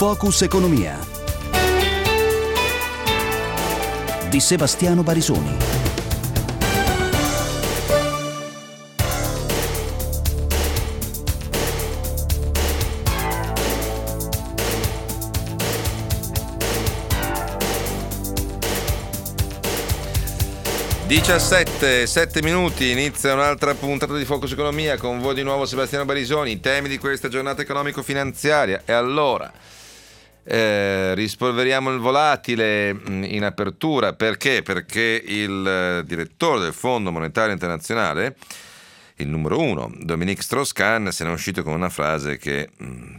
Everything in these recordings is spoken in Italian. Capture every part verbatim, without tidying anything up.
Focus Economia di Sebastiano Barisoni. diciassette, sette minuti, inizia un'altra puntata di Focus Economia con voi di nuovo Sebastiano Barisoni, i temi di questa giornata economico-finanziaria. E allora eh, rispolveriamo il volatile in apertura. Perché? Perché il direttore del Fondo Monetario Internazionale, il numero uno, Dominique Strauss-Kahn, se ne è uscito con una frase che... Mh,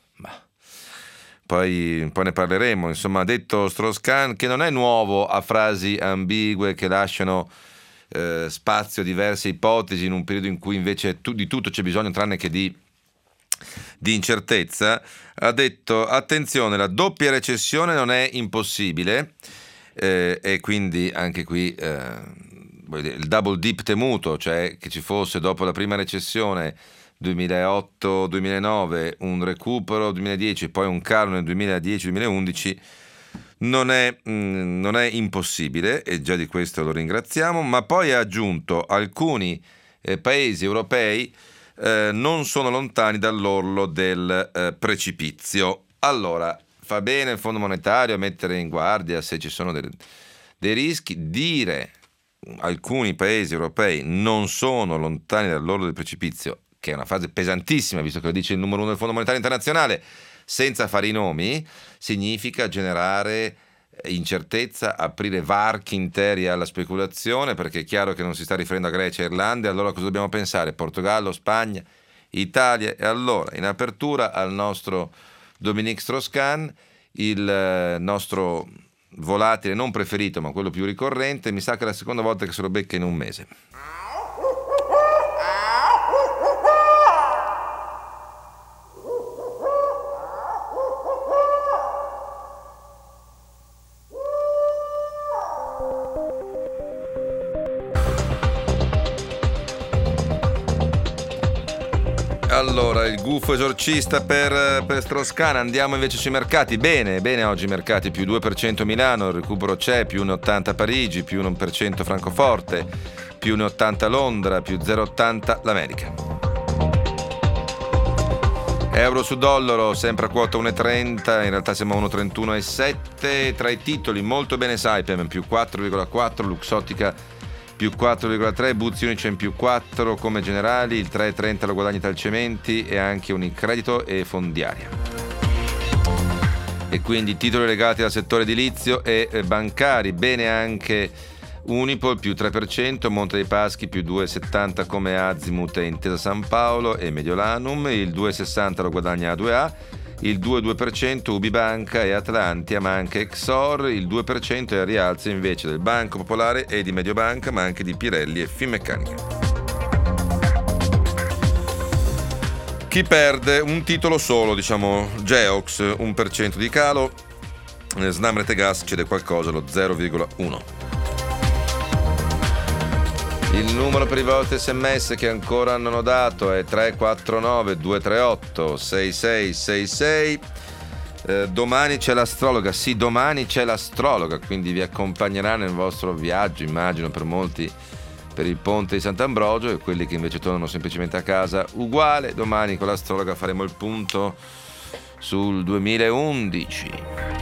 Poi, poi ne parleremo. Insomma, ha detto Strauss-Kahn che non è nuovo a frasi ambigue che lasciano eh, spazio a diverse ipotesi in un periodo in cui invece tu, di tutto c'è bisogno tranne che di, di incertezza. Ha detto: attenzione, la doppia recessione non è impossibile, eh, e quindi anche qui eh, il double dip temuto, cioè che ci fosse dopo la prima recessione duemilaotto duemilanove un recupero duemiladieci e poi un calo nel duemiladieci duemilaundici non è, mh, non è impossibile, e già di questo lo ringraziamo. Ma poi ha aggiunto: alcuni eh, paesi europei eh, non sono lontani dall'orlo del eh, precipizio. Allora, fa bene il Fondo Monetario a mettere in guardia se ci sono dei, dei rischi. Dire alcuni paesi europei non sono lontani dall'orlo del precipizio, che è una frase pesantissima, visto che lo dice il numero uno del Fondo Monetario Internazionale, senza fare i nomi, significa generare incertezza, aprire varchi interi alla speculazione, perché è chiaro che non si sta riferendo a Grecia e Irlanda. Allora cosa dobbiamo pensare? Portogallo, Spagna, Italia? E allora, in apertura al nostro Dominique Strauss-Kahn, il nostro volatile non preferito, ma quello più ricorrente, mi sa che è la seconda volta che se lo becca in un mese. Allora, il gufo esorcista per, per Strauss-Kahn. Andiamo invece sui mercati. Bene, bene oggi i mercati, più due per cento Milano, il recupero c'è, più uno virgola ottanta Parigi, più uno per cento Francoforte, più uno virgola ottanta Londra, più zero virgola ottanta l'America. Euro su dollaro sempre a quota uno virgola trenta, in realtà siamo a uno virgola trentuno e sette. Tra i titoli molto bene Saipem più quattro virgola quattro, Luxottica più quattro virgola tre, Buzzi Unicem più quattro come generali, il tre virgola trenta lo guadagna Talcementi e anche Unicredito e Fondiaria. E quindi titoli legati al settore edilizio e bancari, bene anche Unipol più tre per cento, Monte dei Paschi più due virgola settanta come Azimut e Intesa San Paolo e Mediolanum, il due virgola sessanta lo guadagna A due A, il due virgola due per cento Ubibanca e Atlantia, ma anche Exor, il due per cento è a rialzo invece del Banco Popolare e di Mediobanca, ma anche di Pirelli e Finmeccanica. Chi perde? Un titolo solo, diciamo Geox, un per cento di calo, Snam Rete Gas cede qualcosa, lo zero virgola uno. Il numero per i vostri sms che ancora non ho dato è tre quattro nove due tre otto sei sei sei sei. Eh, domani c'è l'astrologa, sì, domani c'è l'astrologa, quindi vi accompagnerà nel vostro viaggio, immagino per molti per il ponte di Sant'Ambrogio, e quelli che invece tornano semplicemente a casa uguale. Domani con l'astrologa faremo il punto sul duemilaundici.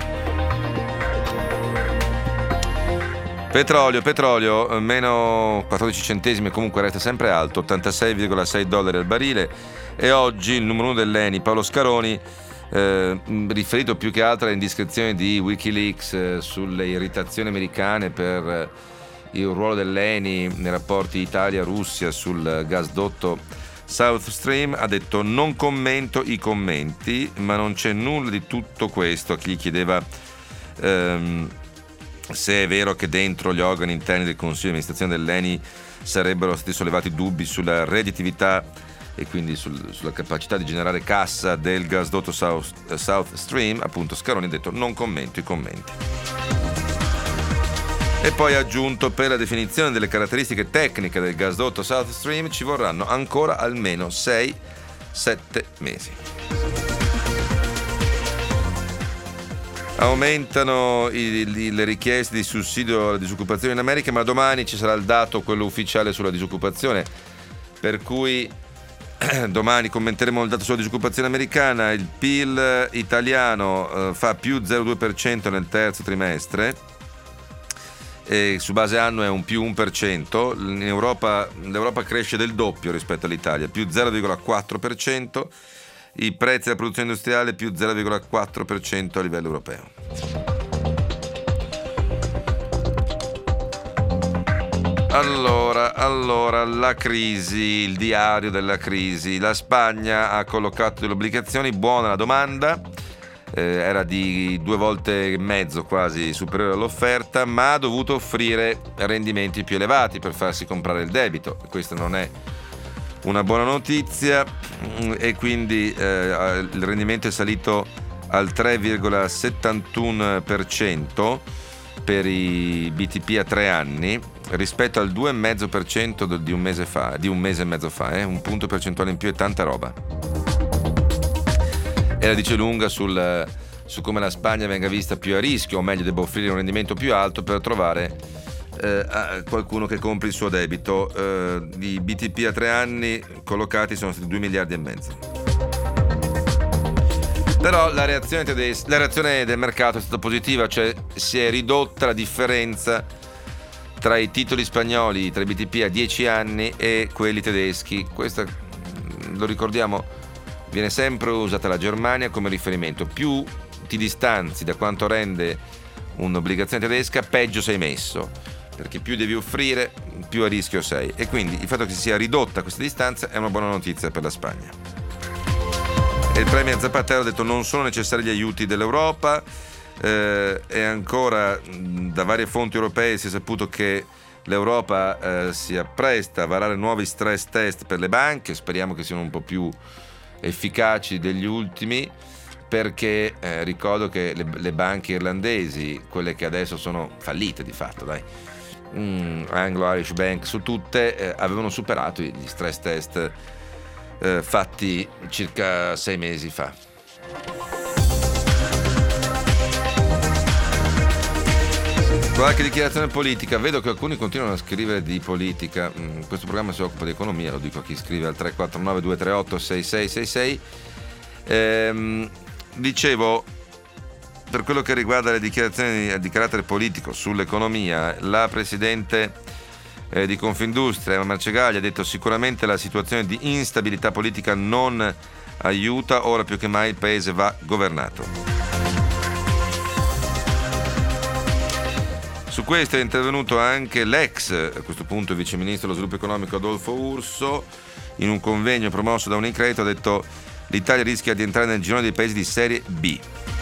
Petrolio, petrolio, meno quattordici centesimi, comunque resta sempre alto, ottantasei virgola sei dollari al barile. E oggi il numero uno dell'Eni, Paolo Scaroni, eh, riferito più che altro alle indiscrezioni di Wikileaks eh, sulle irritazioni americane per eh, il ruolo dell'Eni nei rapporti Italia-Russia sul gasdotto South Stream, ha detto: non commento i commenti, ma non c'è nulla di tutto questo. A chi gli chiedeva ehm, se è vero che dentro gli organi interni del Consiglio di amministrazione dell'Eni sarebbero stati sollevati dubbi sulla redditività e quindi sul, sulla capacità di generare cassa del gasdotto South, South Stream, appunto Scaroni ha detto: non commento i commenti. E poi ha aggiunto: per la definizione delle caratteristiche tecniche del gasdotto South Stream ci vorranno ancora almeno sei sette mesi. Aumentano i, i, le richieste di sussidio alla disoccupazione in America, ma domani ci sarà il dato, quello ufficiale, sulla disoccupazione, per cui domani commenteremo il dato sulla disoccupazione americana. Il P I L italiano eh, fa più zero virgola due per cento nel terzo trimestre, e su base anno è un più uno per cento. In Europa, l'Europa cresce del doppio rispetto all'Italia, più zero virgola quattro per cento. I prezzi della produzione industriale più zero virgola quattro per cento a livello europeo. Allora, allora, la crisi, il diario della crisi. La Spagna ha collocato delle obbligazioni, buona la domanda, eh, era di due volte e mezzo quasi superiore all'offerta, ma ha dovuto offrire rendimenti più elevati per farsi comprare il debito. Questo non è una buona notizia, e quindi eh, il rendimento è salito al tre virgola settantuno per cento per i B T P a tre anni rispetto al due virgola cinque per cento di un mese fa, di un mese e mezzo fa, eh? Un punto percentuale in più è tanta roba. E la dice lunga sul, su come la Spagna venga vista più a rischio, o meglio debba offrire un rendimento più alto per trovare Eh, qualcuno che compri il suo debito. Eh, I B T P a tre anni collocati sono stati due miliardi e mezzo. Però la reazione, tedes- la reazione del mercato è stata positiva, cioè si è ridotta la differenza tra i titoli spagnoli, tra i B T P a dieci anni e quelli tedeschi. Questa, lo ricordiamo, viene sempre usata la Germania come riferimento. Più ti distanzi da quanto rende un'obbligazione tedesca, peggio sei messo, perché più devi offrire, più a rischio sei. E quindi il fatto che si sia ridotta questa distanza è una buona notizia per la Spagna. E il premier Zapatero ha detto non sono necessari gli aiuti dell'Europa, eh, e ancora da varie fonti europee si è saputo che l'Europa eh, si appresta a varare nuovi stress test per le banche. Speriamo che siano un po' più efficaci degli ultimi, perché eh, ricordo che le, le banche irlandesi, quelle che adesso sono fallite di fatto, dai, mm, Anglo-Irish Bank su tutte, eh, avevano superato gli stress test eh, fatti circa sei mesi fa. Qualche dichiarazione politica. Vedo che alcuni continuano a scrivere di politica. Mm, questo programma si occupa di economia, lo dico a chi scrive al tre quattro nove due tre otto sei sei sei sei. Ehm, dicevo, per quello che riguarda le dichiarazioni di carattere politico sull'economia, la presidente eh, di Confindustria, Emma Marcegaglia, ha detto sicuramente la situazione di instabilità politica non aiuta, ora più che mai il paese va governato. Su questo è intervenuto anche l'ex, a questo punto vice ministro dello sviluppo economico Adolfo Urso, in un convegno promosso da Unicredit. Ha detto l'Italia rischia di entrare nel girone dei paesi di serie B.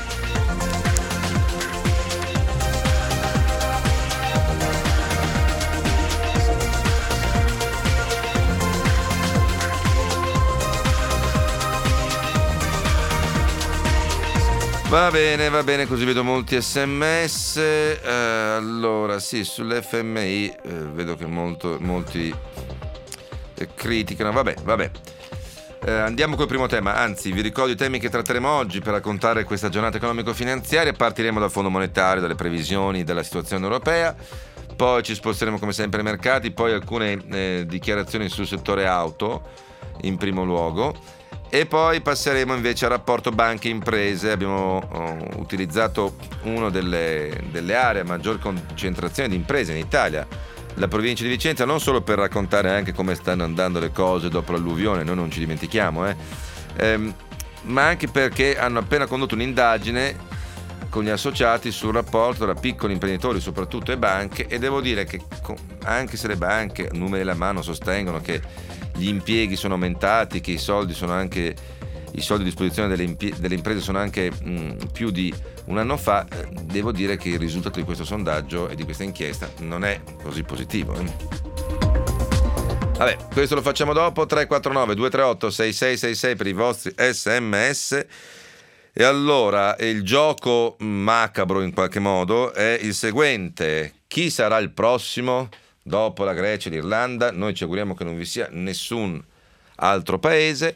Va bene, va bene, così vedo molti sms. Eh, allora, sì, sull'F M I eh, vedo che molto, molti eh, criticano. Vabbè, vabbè. Eh, andiamo col primo tema, anzi vi ricordo i temi che tratteremo oggi per raccontare questa giornata economico-finanziaria. Partiremo dal Fondo Monetario, dalle previsioni della situazione europea, poi ci sposteremo come sempre ai mercati, poi alcune eh, dichiarazioni sul settore auto in primo luogo, e poi passeremo invece al rapporto banche-imprese. Abbiamo oh, utilizzato una delle, delle aree a maggior concentrazione di imprese in Italia, la provincia di Vicenza, non solo per raccontare anche come stanno andando le cose dopo l'alluvione, noi non ci dimentichiamo, eh, ehm, ma anche perché hanno appena condotto un'indagine con gli associati sul rapporto tra piccoli imprenditori soprattutto e banche, e devo dire che anche se le banche, numeri alla mano, sostengono che gli impieghi sono aumentati, che i soldi sono anche i soldi a disposizione delle, impie- delle imprese sono anche mh, più di un anno fa, eh, devo dire che il risultato di questo sondaggio e di questa inchiesta non è così positivo. Eh. Vabbè, questo lo facciamo dopo. Tre quattro nove due tre otto sei sei sei sei per i vostri sms. E allora il gioco macabro in qualche modo è il seguente: chi sarà il prossimo dopo la Grecia e l'Irlanda? Noi ci auguriamo che non vi sia nessun altro paese.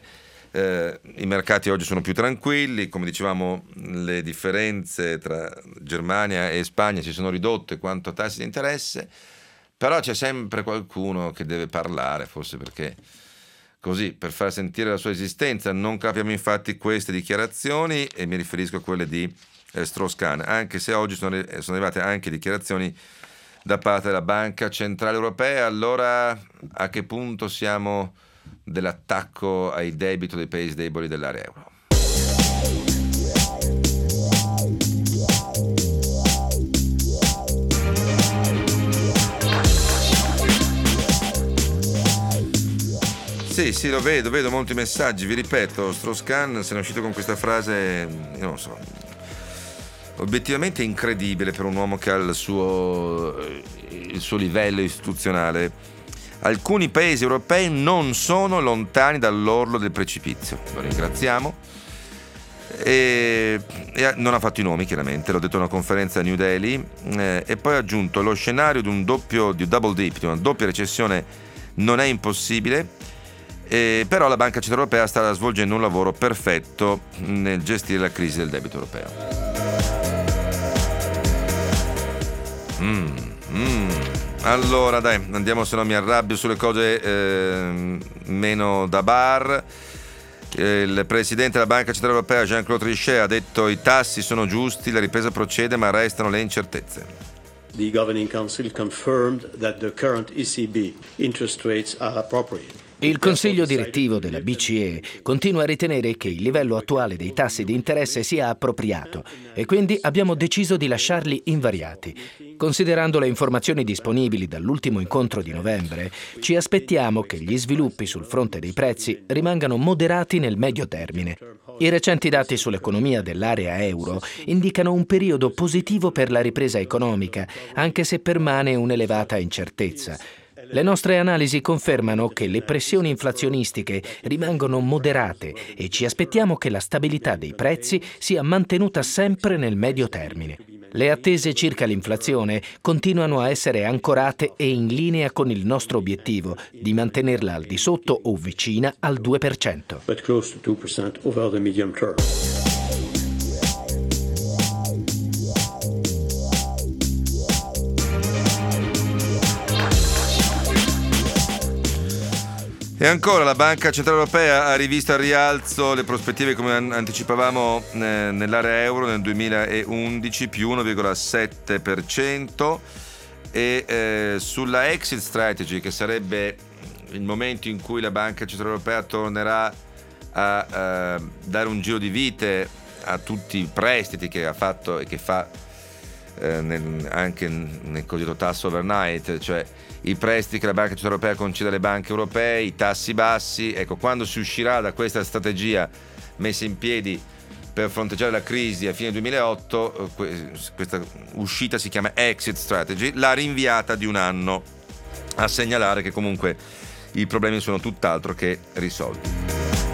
Eh, I mercati oggi sono più tranquilli, come dicevamo le differenze tra Germania e Spagna si sono ridotte quanto a tassi di interesse, però c'è sempre qualcuno che deve parlare, forse perché così, per far sentire la sua esistenza. Non capiamo infatti queste dichiarazioni, e mi riferisco a quelle di eh, Strauss-Kahn, anche se oggi sono, sono arrivate anche dichiarazioni da parte della Banca Centrale Europea. Allora a che punto siamo dell'attacco ai debiti dei paesi deboli dell'area euro? Sì, sì, lo vedo, vedo molti messaggi, vi ripeto, Strauss-Kahn se ne è uscito con questa frase, io non so, obiettivamente incredibile per un uomo che ha il suo, il suo livello istituzionale. Alcuni paesi europei non sono lontani dall'orlo del precipizio. Lo ringraziamo. E, e non ha fatto i nomi, chiaramente, l'ho detto in una conferenza a New Delhi, eh, e poi ha aggiunto: lo scenario di un doppio, di un double dip, di una doppia recessione non è impossibile, eh, però la Banca Centrale Europea sta svolgendo un lavoro perfetto nel gestire la crisi del debito europeo. Mm, mm. Allora dai, andiamo, se no mi arrabbio, sulle cose eh, meno da bar. Il presidente della Banca Centrale Europea Jean-Claude Trichet ha detto: i tassi sono giusti, la ripresa procede, ma restano le incertezze. The Governing Council confirmed that the current E C B interest rates are appropriate. Il Consiglio direttivo della B C E continua a ritenere che il livello attuale dei tassi di interesse sia appropriato e quindi abbiamo deciso di lasciarli invariati. Considerando le informazioni disponibili dall'ultimo incontro di novembre, ci aspettiamo che gli sviluppi sul fronte dei prezzi rimangano moderati nel medio termine. I recenti dati sull'economia dell'area euro indicano un periodo positivo per la ripresa economica, anche se permane un'elevata incertezza. Le nostre analisi confermano che le pressioni inflazionistiche rimangono moderate e ci aspettiamo che la stabilità dei prezzi sia mantenuta sempre nel medio termine. Le attese circa l'inflazione continuano a essere ancorate e in linea con il nostro obiettivo di mantenerla al di sotto o vicina al due per cento. But close to two percent over the medium term. E ancora la Banca Centrale Europea ha rivisto al rialzo le prospettive, come anticipavamo, eh, nell'area euro nel duemilaundici, più uno virgola sette per cento, e eh, sulla exit strategy, che sarebbe il momento in cui la Banca Centrale Europea tornerà a eh, dare un giro di vite a tutti i prestiti che ha fatto e che fa eh, nel, anche nel cosiddetto tasso overnight, cioè i prestiti che la Banca Centrale Europea concede alle banche europee, i tassi bassi. Ecco, quando si uscirà da questa strategia messa in piedi per fronteggiare la crisi a fine duemilaotto, questa uscita si chiama exit strategy, l'ha rinviata di un anno, a segnalare che comunque i problemi sono tutt'altro che risolti.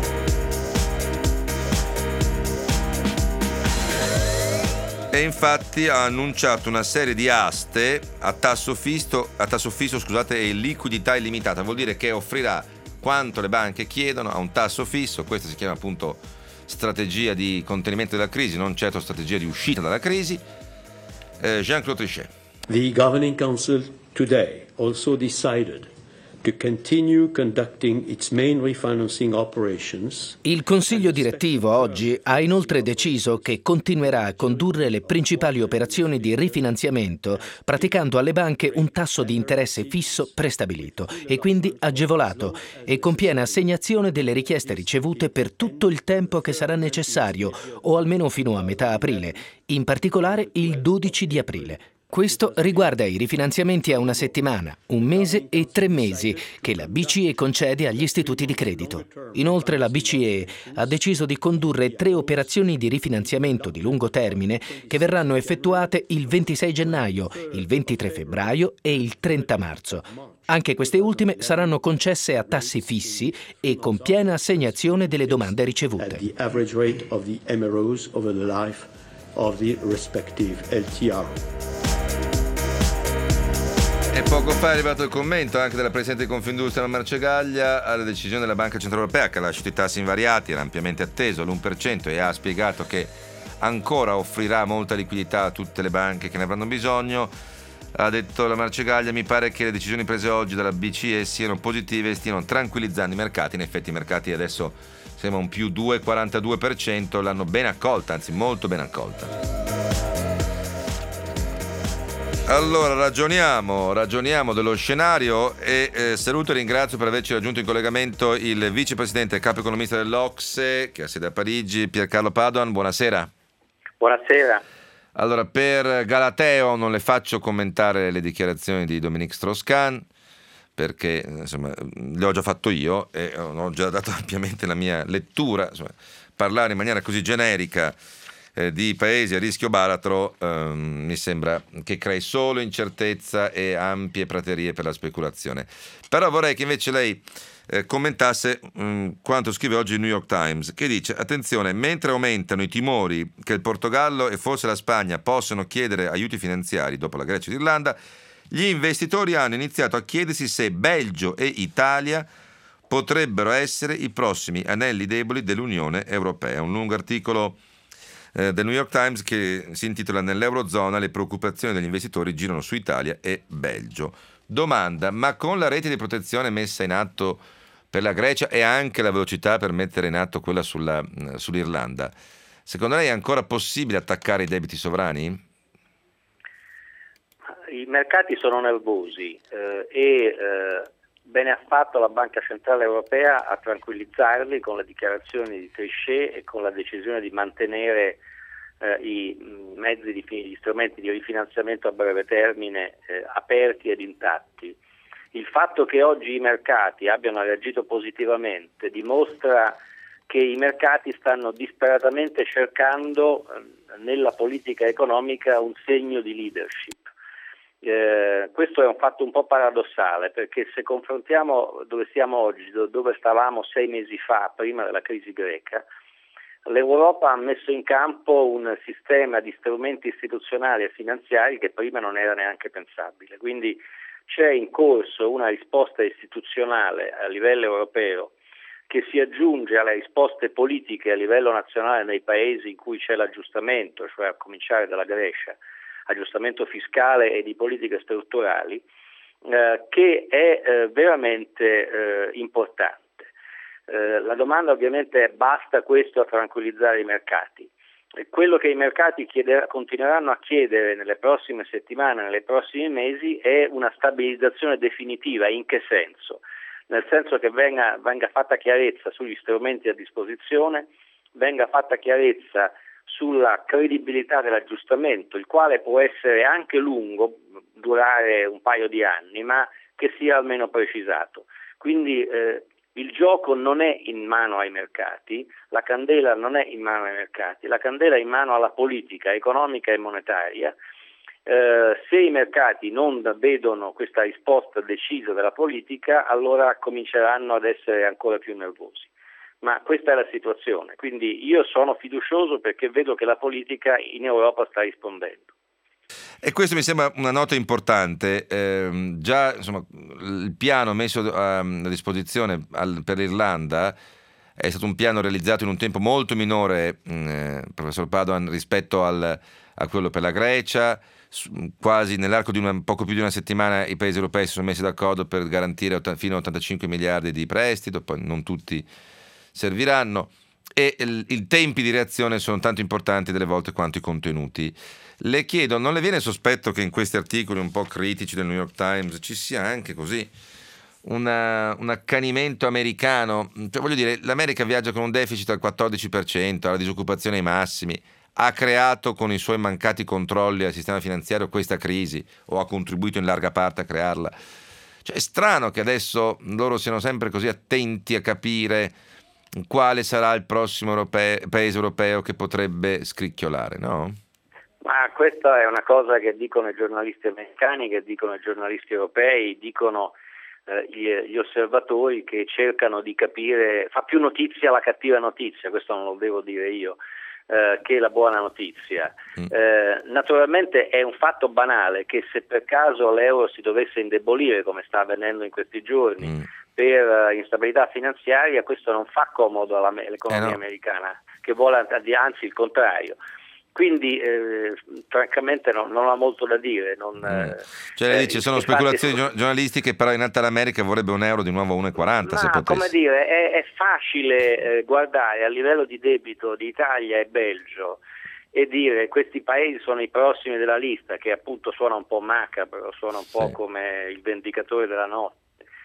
E infatti ha annunciato una serie di aste a tasso fisso, a tasso fisso scusate, e liquidità illimitata. Vuol dire che offrirà quanto le banche chiedono a un tasso fisso. Questa si chiama appunto strategia di contenimento della crisi, non certo strategia di uscita dalla crisi. Eh, Jean-Claude Trichet. The Governing Council today also decided to continue conducting its main refinancing operations. Il Consiglio direttivo oggi ha inoltre deciso che continuerà a condurre le principali operazioni di rifinanziamento, praticando alle banche un tasso di interesse fisso prestabilito e quindi agevolato, e con piena assegnazione delle richieste ricevute per tutto il tempo che sarà necessario, o almeno fino a metà aprile, in particolare il dodici di aprile. Questo riguarda i rifinanziamenti a una settimana, un mese e tre mesi che la B C E concede agli istituti di credito. Inoltre la B C E ha deciso di condurre tre operazioni di rifinanziamento di lungo termine che verranno effettuate il ventisei gennaio, il ventitré febbraio e il trenta marzo. Anche queste ultime saranno concesse a tassi fissi e con piena assegnazione delle domande ricevute. The average rate of the M R Os over the life of the respective L T R. E poco fa è arrivato il commento anche della Presidente di Confindustria Marcegaglia alla decisione della Banca Centrale Europea che ha lasciato i tassi invariati, era ampiamente atteso all'uno per cento, e ha spiegato che ancora offrirà molta liquidità a tutte le banche che ne avranno bisogno. Ha detto la Marcegaglia: mi pare che le decisioni prese oggi dalla B C E siano positive e stiano tranquillizzando i mercati. In effetti i mercati adesso sembra un più due virgola quarantadue per cento, l'hanno ben accolta, anzi molto ben accolta. Allora ragioniamo, ragioniamo dello scenario e eh, saluto e ringrazio per averci raggiunto in collegamento il vicepresidente e capo economista dell'Ocse che ha sede a Parigi, Piercarlo Padoan. Buonasera. Buonasera. Allora, per Galateo non le faccio commentare le dichiarazioni di Dominique Strauss-Kahn perché insomma le ho già fatto io e ho già dato ampiamente la mia lettura. Insomma, parlare in maniera così generica eh, di paesi a rischio baratro ehm, mi sembra che crei solo incertezza e ampie praterie per la speculazione. Però vorrei che invece lei eh, commentasse mh, quanto scrive oggi il New York Times, che dice: attenzione, mentre aumentano i timori che il Portogallo e forse la Spagna possano chiedere aiuti finanziari dopo la Grecia e l'Irlanda, gli investitori hanno iniziato a chiedersi se Belgio e Italia potrebbero essere i prossimi anelli deboli dell'Unione Europea. Un lungo articolo eh, del New York Times che si intitola "Nell'Eurozona le preoccupazioni degli investitori girano su Italia e Belgio". Domanda: ma con la rete di protezione messa in atto per la Grecia e anche la velocità per mettere in atto quella sulla, sull'Irlanda, secondo lei è ancora possibile attaccare i debiti sovrani? I mercati sono nervosi eh, e eh, bene ha fatto la Banca Centrale Europea a tranquillizzarli con le dichiarazioni di Trichet e con la decisione di mantenere eh, i mezzi, di, gli strumenti di rifinanziamento a breve termine eh, aperti ed intatti. Il fatto che oggi i mercati abbiano reagito positivamente dimostra che i mercati stanno disperatamente cercando eh, nella politica economica un segno di leadership. Eh, questo è un fatto un po' paradossale, perché se confrontiamo dove siamo oggi, dove stavamo sei mesi fa, prima della crisi greca, l'Europa ha messo in campo un sistema di strumenti istituzionali e finanziari che prima non era neanche pensabile. Quindi c'è in corso una risposta istituzionale a livello europeo che si aggiunge alle risposte politiche a livello nazionale nei paesi in cui c'è l'aggiustamento, cioè a cominciare dalla Grecia, aggiustamento fiscale e di politiche strutturali, eh, che è eh, veramente eh, importante. Eh, la domanda ovviamente è: basta questo a tranquillizzare i mercati? E quello che i mercati chieder- continueranno a chiedere nelle prossime settimane, nei prossimi mesi, è una stabilizzazione definitiva. In che senso? Nel senso che venga, venga fatta chiarezza sugli strumenti a disposizione, venga fatta chiarezza sulla credibilità dell'aggiustamento, il quale può essere anche lungo, durare un paio di anni, ma che sia almeno precisato. Quindi eh, il gioco non è in mano ai mercati, la candela non è in mano ai mercati, la candela è in mano alla politica economica e monetaria. Eh, se i mercati non vedono questa risposta decisa della politica, allora cominceranno ad essere ancora più nervosi. Ma questa è la situazione, quindi io sono fiducioso perché vedo che la politica in Europa sta rispondendo. E questo mi sembra una nota importante. Eh, già insomma, il piano messo a, a disposizione al, per l'Irlanda è stato un piano realizzato in un tempo molto minore, eh, professor Padoan, rispetto al, a quello per la Grecia. Quasi nell'arco di una, poco più di una settimana i paesi europei si sono messi d'accordo per garantire fino a ottantacinque miliardi di prestito, poi non tutti serviranno, e il, i tempi di reazione sono tanto importanti delle volte quanto i contenuti. Le chiedo, non le viene sospetto che in questi articoli un po' critici del New York Times ci sia anche così una, un accanimento americano? Cioè, voglio dire, l'America viaggia con un deficit al quattordici per cento, ha la disoccupazione ai massimi, ha creato con i suoi mancati controlli al sistema finanziario questa crisi, o ha contribuito in larga parte a crearla. Cioè, è strano che adesso loro siano sempre così attenti a capire quale sarà il prossimo europeo, paese europeo che potrebbe scricchiolare, no? Ma questa è una cosa che dicono i giornalisti americani, che dicono i giornalisti europei, dicono eh, gli, gli osservatori che cercano di capire. Fa più notizia la cattiva notizia, questo non lo devo dire io. eh, che la buona notizia. Mm. Eh, naturalmente è un fatto banale che se per caso l'euro si dovesse indebolire, come sta avvenendo in questi giorni, Mm. per uh, instabilità finanziaria, questo non fa comodo all'economia Eh no. americana, che vuole anzi il contrario. Quindi eh, francamente non, non ha molto da dire. Non, Mm. eh, Cioè lei eh, dice sono infatti, speculazioni gio- giornalistiche, però in realtà l'America vorrebbe un euro di nuovo a uno e quaranta se ma potesse. come dire, è, è facile eh, guardare a livello di debito di Italia e Belgio e dire questi paesi sono i prossimi della lista, che appunto suona un po' macabro, suona un po' Sì. come il vendicatore della notte.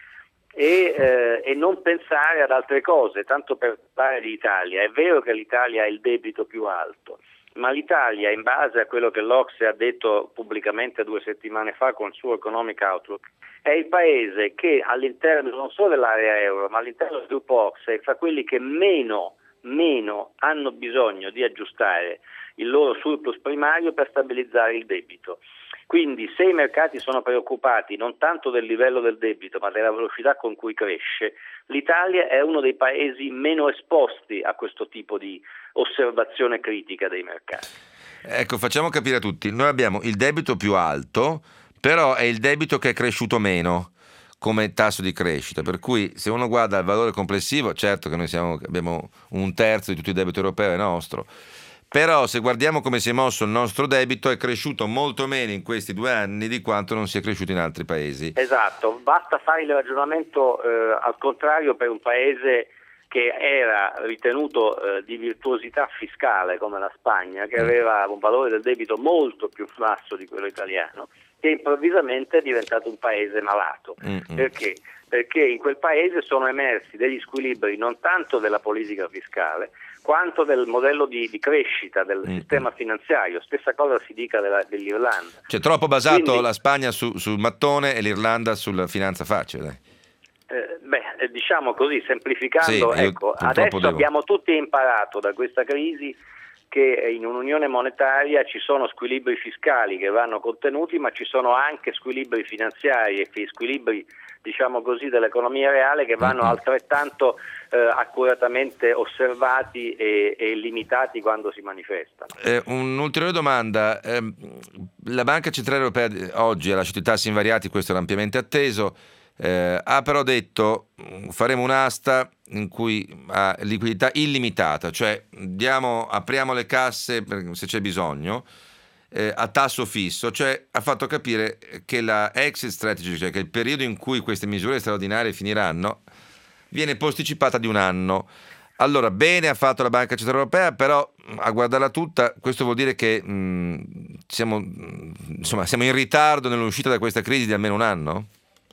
E, eh, e non pensare ad altre cose, tanto per parlare di Italia. È vero che l'Italia ha il debito più alto, ma l'Italia, in base a quello che l'O C S E ha detto pubblicamente due settimane fa con il suo Economic Outlook, è il paese che all'interno non solo dell'area euro, ma all'interno del gruppo O C S E è fra quelli che meno, meno hanno bisogno di aggiustare il loro surplus primario per stabilizzare il debito. Quindi se i mercati sono preoccupati non tanto del livello del debito ma della velocità con cui cresce, l'Italia è uno dei paesi meno esposti a questo tipo di osservazione critica dei mercati. Ecco, facciamo capire a tutti, noi abbiamo il debito più alto, però è il debito che è cresciuto meno come tasso di crescita, per cui se uno guarda il valore complessivo, certo che noi siamo, abbiamo un terzo di tutto il debito europeo è nostro. Però se guardiamo come si è mosso il nostro debito è cresciuto molto meno in questi due anni di quanto non sia cresciuto in altri paesi. Esatto, basta fare il ragionamento eh, al contrario per un paese che era ritenuto eh, di virtuosità fiscale come la Spagna, che aveva un valore del debito molto più basso di quello italiano, che improvvisamente è diventato un paese malato. Mm-mm. Perché? Perché in quel paese sono emersi degli squilibri non tanto della politica fiscale, quanto del modello di, di crescita del Mm. sistema finanziario. Stessa cosa si dica della, dell'Irlanda. Cioè troppo basato Quindi, la Spagna su, sul mattone e l'Irlanda sulla finanza facile. Dai. eh, beh, eh, diciamo così, semplificando, Sì, io ecco, purtroppo adesso devo. abbiamo tutti imparato da questa crisi che in un'unione monetaria ci sono squilibri fiscali che vanno contenuti, ma ci sono anche squilibri finanziari e squilibri, diciamo così, dell'economia reale che vanno Mm-hmm. altrettanto eh, accuratamente osservati e, e limitati quando si manifestano. Eh, un'ulteriore domanda, eh, la Banca Centrale Europea oggi ha lasciato i tassi invariati, questo era ampiamente atteso, eh, ha però detto faremo un'asta in cui ha liquidità illimitata, cioè diamo, apriamo le casse per, se c'è bisogno, eh, a tasso fisso, cioè ha fatto capire che la exit strategy, cioè che il periodo in cui queste misure straordinarie finiranno, viene posticipata di un anno. Allora, bene ha fatto la Banca Centrale Europea, però a guardarla tutta, questo vuol dire che mh, siamo, insomma, siamo in ritardo nell'uscita da questa crisi di almeno un anno?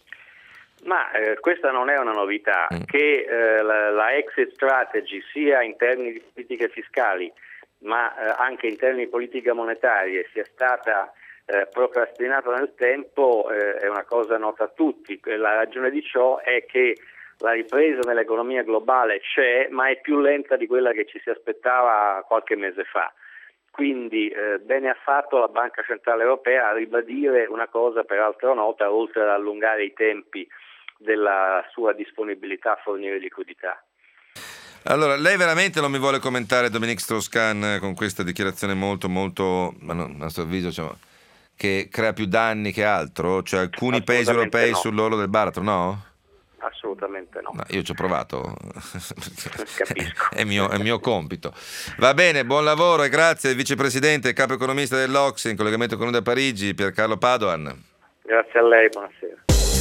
Ma eh, questa non è una novità, Mm. che eh, la, la exit strategy sia in termini di politiche fiscali ma eh, anche in termini di politica monetaria sia stata eh, procrastinata nel tempo eh, è una cosa nota a tutti. La ragione di ciò è che la ripresa nell'economia globale c'è, ma è più lenta di quella che ci si aspettava qualche mese fa. Quindi eh, bene ha fatto la Banca Centrale Europea a ribadire una cosa peraltro nota, oltre ad allungare i tempi della sua disponibilità a fornire liquidità. Allora, lei veramente non mi vuole commentare Dominique Strauss-Kahn con questa dichiarazione molto, molto, a nostro avviso, diciamo, che crea più danni che altro? Cioè alcuni paesi europei no. sull'orlo del baratro, no? Assolutamente no. No, io ci ho provato. Capisco. È mio, è mio compito. Va bene, buon lavoro e grazie al vicepresidente e capo economista dell'O C S E in collegamento con noi da Parigi, Piercarlo Padoan. Grazie a lei, buonasera.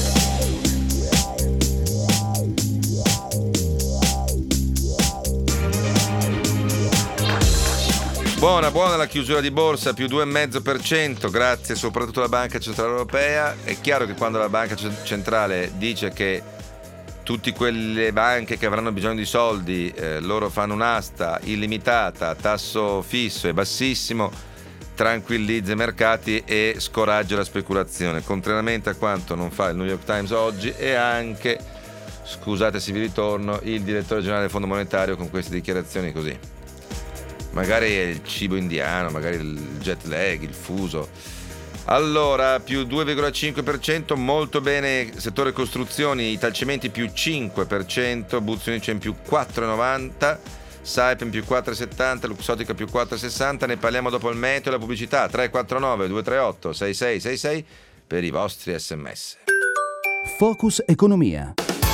Buona, buona la chiusura di borsa, più due virgola cinque per cento, grazie soprattutto alla Banca Centrale Europea. È chiaro che quando la Banca Centrale dice che tutte quelle banche che avranno bisogno di soldi, eh, loro fanno un'asta illimitata, tasso fisso e bassissimo, tranquillizza i mercati e scoraggia la speculazione, contrariamente a quanto non fa il New York Times oggi e anche, scusate se vi ritorno, il direttore generale del Fondo Monetario con queste dichiarazioni così. Magari è il cibo indiano, magari il jet lag, il fuso. Allora, più due virgola cinque per cento, molto bene settore costruzioni, Italcementi più cinque per cento, Buzzi Unicem più quattro virgola novanta per cento, Saipem più quattro virgola settanta, Luxottica più quattro virgola sessanta. Ne parliamo dopo il meteo e la pubblicità. Tre quattro nove due tre otto sei sei sei sei per i vostri sms. Focus Economia.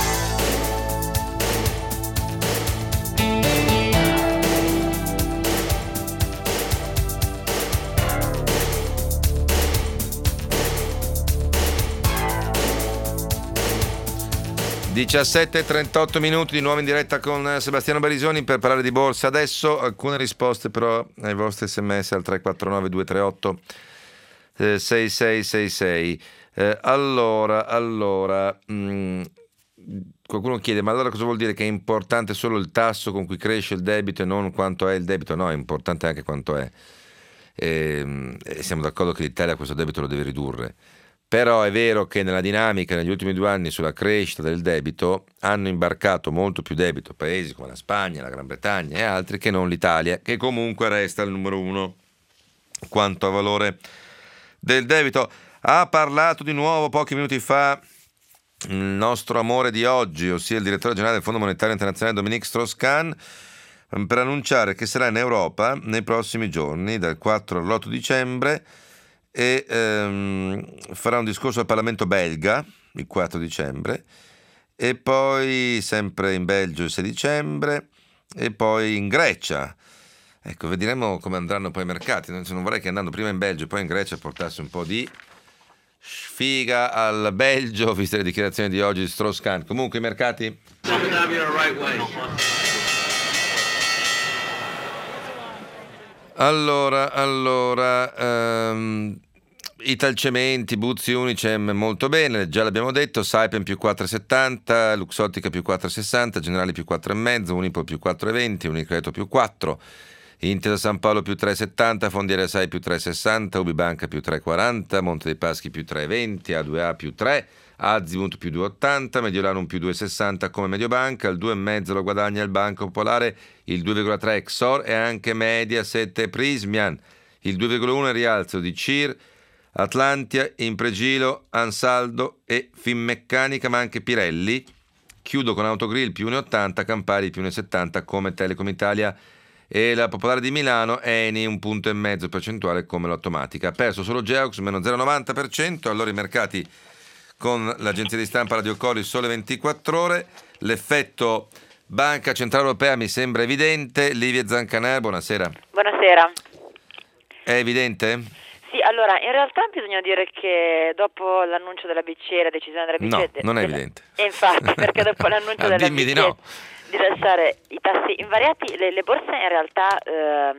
diciassette e trentotto minuti di nuovo in diretta con Sebastiano Barisoni per parlare di borsa. Adesso alcune risposte però ai vostri sms al tre quattro nove due tre otto sei sei sei sei. Eh, allora, allora mh, qualcuno chiede: ma allora cosa vuol dire che è importante solo il tasso con cui cresce il debito e non quanto è il debito? No, è importante anche quanto è. E, e siamo d'accordo che l'Italia questo debito lo deve ridurre. Però è vero che nella dinamica negli ultimi due anni sulla crescita del debito hanno imbarcato molto più debito paesi come la Spagna, la Gran Bretagna e altri che non l'Italia, che comunque resta il numero uno quanto a valore del debito. Ha parlato di nuovo pochi minuti fa il nostro amore di oggi, ossia il direttore generale del Fondo Monetario Internazionale Dominique Strauss-Kahn, per annunciare che sarà in Europa nei prossimi giorni, dal quattro all'otto dicembre, e ehm, farà un discorso al Parlamento belga il quattro dicembre, e poi sempre in Belgio il sei dicembre, e poi in Grecia. Ecco, vedremo come andranno poi i mercati. Non vorrei che andando prima in Belgio e poi in Grecia portasse un po' di sfiga al Belgio, viste le dichiarazioni di oggi di Strauss-Kahn. Comunque i mercati... Allora, allora, um, Italcementi, Buzzi, Unicem molto bene, già l'abbiamo detto. Saipem più quattro virgola settanta, Luxottica più quattro virgola sessanta, Generali più quattro virgola cinque, Unipol più quattro virgola venti, Unicredito più quattro, Intesa San Paolo più tre virgola settanta, Fondiere Sai più tre virgola sessanta, Ubibanca più tre virgola quaranta, Monte dei Paschi più tre virgola venti, A due A più tre, Azimut più due virgola ottanta, Mediolanum più due virgola sessanta come Mediobanca, il due virgola cinque lo guadagna il Banco Popolare, il due virgola tre Exor e anche Mediaset e Prismian, il due virgola uno è rialzo di C I R, Atlantia, Impregilo, Ansaldo e Finmeccanica, ma anche Pirelli. Chiudo con Autogrill più uno virgola ottanta, Campari più uno virgola settanta come Telecom Italia e la Popolare di Milano, Eni un punto e mezzo percentuale come l'Automatica. Ha perso solo Geox meno zero virgola novanta per cento. Allora i mercati con l'agenzia di stampa Radio Coli Sole ventiquattro Ore. L'effetto Banca Centrale Europea mi sembra evidente. Livia Zancanè, buonasera. Buonasera. È evidente? Sì, allora in realtà bisogna dire che dopo l'annuncio della B C E, la decisione della B C E... No, non è della, evidente. E infatti, perché dopo l'annuncio della B C E di, no. di lasciare i tassi invariati, le, le borse in realtà... Eh,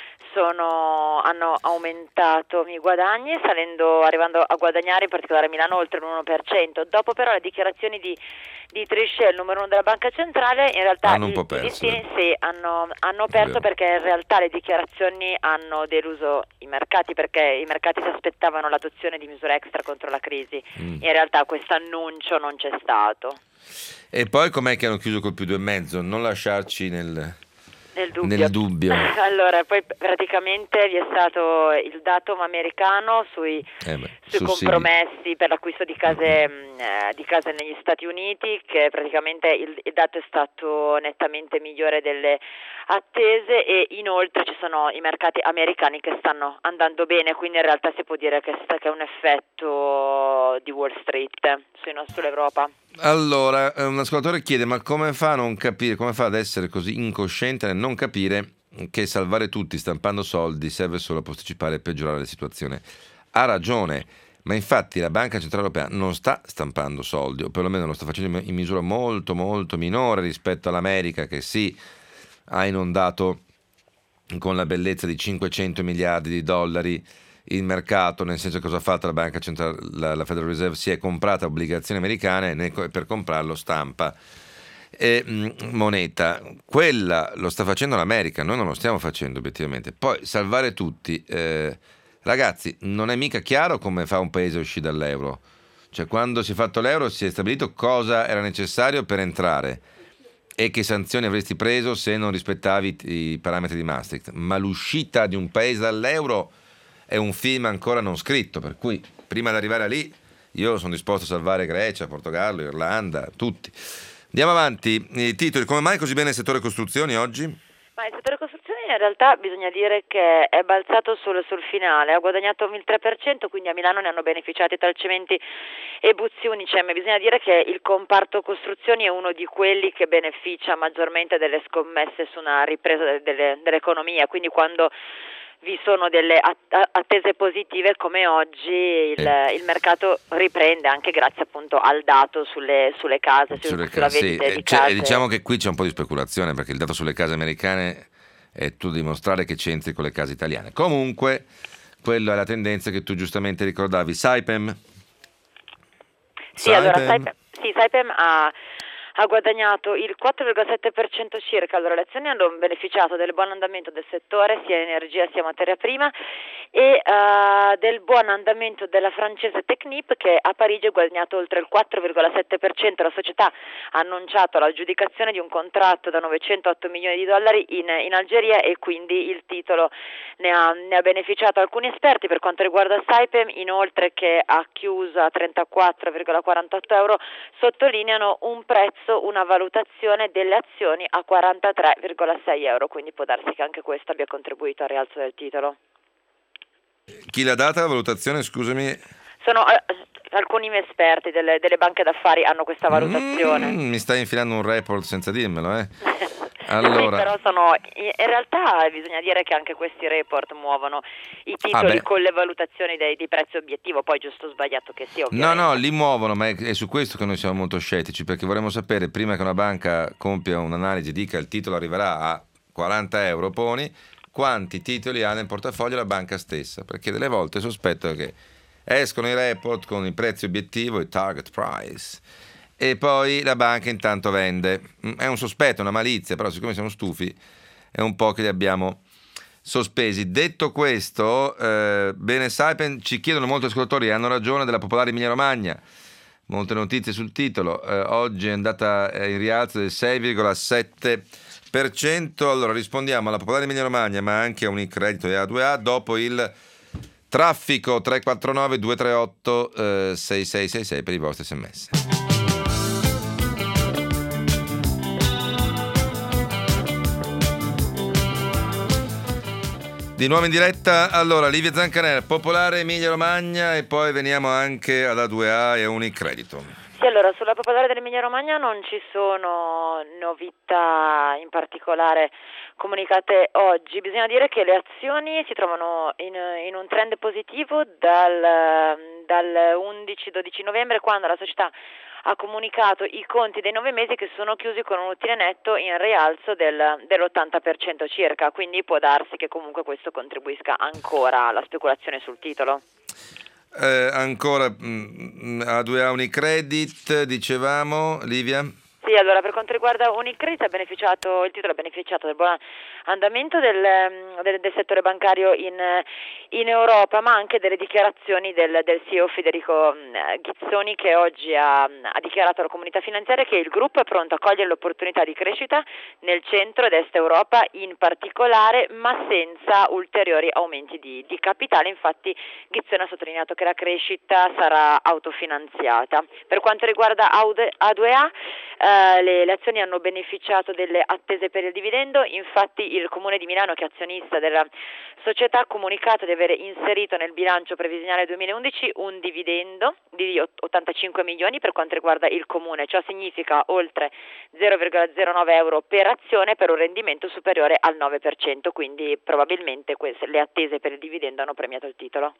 Sono, hanno aumentato i guadagni, salendo, arrivando a guadagnare in particolare a Milano oltre l'uno per cento. Dopo però le dichiarazioni di, di Trichet, il numero uno della Banca Centrale, in realtà hanno un i, po' perso. i listini sì, hanno, hanno perso perché in realtà le dichiarazioni hanno deluso i mercati, perché i mercati si aspettavano l'adozione di misure extra contro la crisi. Mm. In realtà questo annuncio non c'è stato. E poi com'è che hanno chiuso col più due e mezzo? Non lasciarci nel... Nel dubbio. Nel dubbio. Allora, poi praticamente vi è stato il dato americano sui, eh beh, sui compromessi per l'acquisto di case, mm-hmm. eh, di case negli Stati Uniti, che praticamente il, il dato è stato nettamente migliore delle attese, e inoltre ci sono i mercati americani che stanno andando bene, quindi in realtà si può dire che, sta, che è un effetto di Wall Street sull'Europa. Allora, un ascoltatore chiede: ma come fa a non capire, come fa ad essere così incosciente nel non capire che salvare tutti stampando soldi serve solo a posticipare e peggiorare la situazione? Ha ragione, ma infatti la Banca Centrale Europea non sta stampando soldi, o perlomeno lo sta facendo in misura molto molto minore rispetto all'America, che sì, ha inondato con la bellezza di cinquecento miliardi di dollari il mercato, nel senso che cosa ha fatto la Banca Centrale, la, la Federal Reserve si è comprata obbligazioni americane e per comprarlo stampa e, mh, moneta. Quella lo sta facendo l'America, noi non lo stiamo facendo obiettivamente. Poi salvare tutti, eh, ragazzi, non è mica chiaro come fa un paese a uscire dall'euro. Cioè, quando si è fatto l'euro si è stabilito cosa era necessario per entrare e che sanzioni avresti preso se non rispettavi i parametri di Maastricht, ma l'uscita di un paese dall'euro è un film ancora non scritto, per cui prima di arrivare a lì io sono disposto a salvare Grecia, Portogallo, Irlanda, tutti. Andiamo avanti. I titoli: come mai così bene il settore costruzioni oggi? Ma il settore costruzioni in realtà bisogna dire che è balzato solo sul finale, ha guadagnato il tre per cento, quindi a Milano ne hanno beneficiati Talcementi e Buzzi Unicem. Bisogna dire che il comparto costruzioni è uno di quelli che beneficia maggiormente delle scommesse su una ripresa delle, dell'economia, quindi quando vi sono delle attese positive come oggi il, eh. il mercato riprende anche grazie appunto al dato sulle, sulle case, sulle sulla case, vendita sì. di Cioè, case. diciamo che qui c'è un po' di speculazione perché il dato sulle case americane è tu dimostrare che c'entri con le case italiane. Comunque quella è la tendenza che tu giustamente ricordavi. Saipem? Sì, Saipem. allora Saipem, sì, Saipem ha ha guadagnato il quattro virgola sette per cento circa. Allora, le azioni hanno beneficiato del buon andamento del settore, sia energia sia materia prima, e uh, del buon andamento della francese Technip, che a Parigi ha guadagnato oltre il quattro virgola sette per cento. La società ha annunciato l'aggiudicazione di un contratto da novecentotto milioni di dollari in, in Algeria e quindi il titolo ne ha, ne ha beneficiato. Alcuni esperti, per quanto riguarda Saipem, inoltre che ha chiuso a trentaquattro virgola quarantotto euro, sottolineano un prezzo, una valutazione delle azioni a quarantatré virgola sei euro, quindi può darsi che anche questo abbia contribuito al rialzo del titolo. Chi l'ha data la valutazione, scusami? Sono eh, alcuni esperti delle, delle banche d'affari hanno questa valutazione. Mm, mi stai infilando un report senza dirmelo, eh? Allora. Sì, però sono, in realtà bisogna dire che anche questi report muovono i titoli ah, con le valutazioni dei, di prezzo obiettivo, poi giusto o sbagliato che sia, ovviamente. No, no, li muovono, ma è, è su questo che noi siamo molto scettici, perché vorremmo sapere, prima che una banca compia un'analisi, dica il titolo arriverà a quaranta euro, poni, quanti titoli ha nel portafoglio la banca stessa, perché delle volte sospetto che escono i report con il prezzo obiettivo, il target price, e poi la banca intanto vende. È un sospetto, una malizia, però siccome siamo stufi è un po' che li abbiamo sospesi. Detto questo, eh, bene, Saipem, ci chiedono molti ascoltatori, hanno ragione della Popolare Emilia Romagna, molte notizie sul titolo, eh, oggi è andata in rialzo del sei virgola sette per cento. Allora rispondiamo alla Popolare Emilia Romagna, ma anche a Unicredito e A due A dopo il traffico. Tre quattro nove due tre otto sei sei sei sei per i vostri sms. Di nuovo in diretta, allora Livia Zancanella, Popolare Emilia Romagna, e poi veniamo anche ad A due A e a Unicredito. Sì, allora sulla Popolare dell'Emilia Romagna non ci sono novità in particolare comunicate oggi. Bisogna dire che le azioni si trovano in, in un trend positivo dal, dal undici dodici novembre, quando la società ha comunicato i conti dei nove mesi che sono chiusi con un utile netto in rialzo del, dell'ottanta per cento circa, quindi può darsi che comunque questo contribuisca ancora alla speculazione sul titolo. Eh, ancora mh, A due A Unicredit, dicevamo, Livia? Sì, allora per quanto riguarda Unicredit ha beneficiato, il titolo ha beneficiato del buon andamento del, del, del settore bancario in, in Europa, ma anche delle dichiarazioni del, del C E O Federico Ghizzoni, che oggi ha, ha dichiarato alla comunità finanziaria che il gruppo è pronto a cogliere l'opportunità di crescita nel centro ed est Europa in particolare, ma senza ulteriori aumenti di, di capitale. Infatti Ghizzoni ha sottolineato che la crescita sarà autofinanziata. Per quanto riguarda A due A, Uh, le, le azioni hanno beneficiato delle attese per il dividendo. Infatti il Comune di Milano, che è azionista della società, ha comunicato di avere inserito nel bilancio previsionale duemilaundici un dividendo di ottantacinque milioni per quanto riguarda il Comune. Ciò significa oltre zero virgola zero nove euro per azione, per un rendimento superiore al nove per cento, quindi probabilmente queste, le attese per il dividendo hanno premiato il titolo.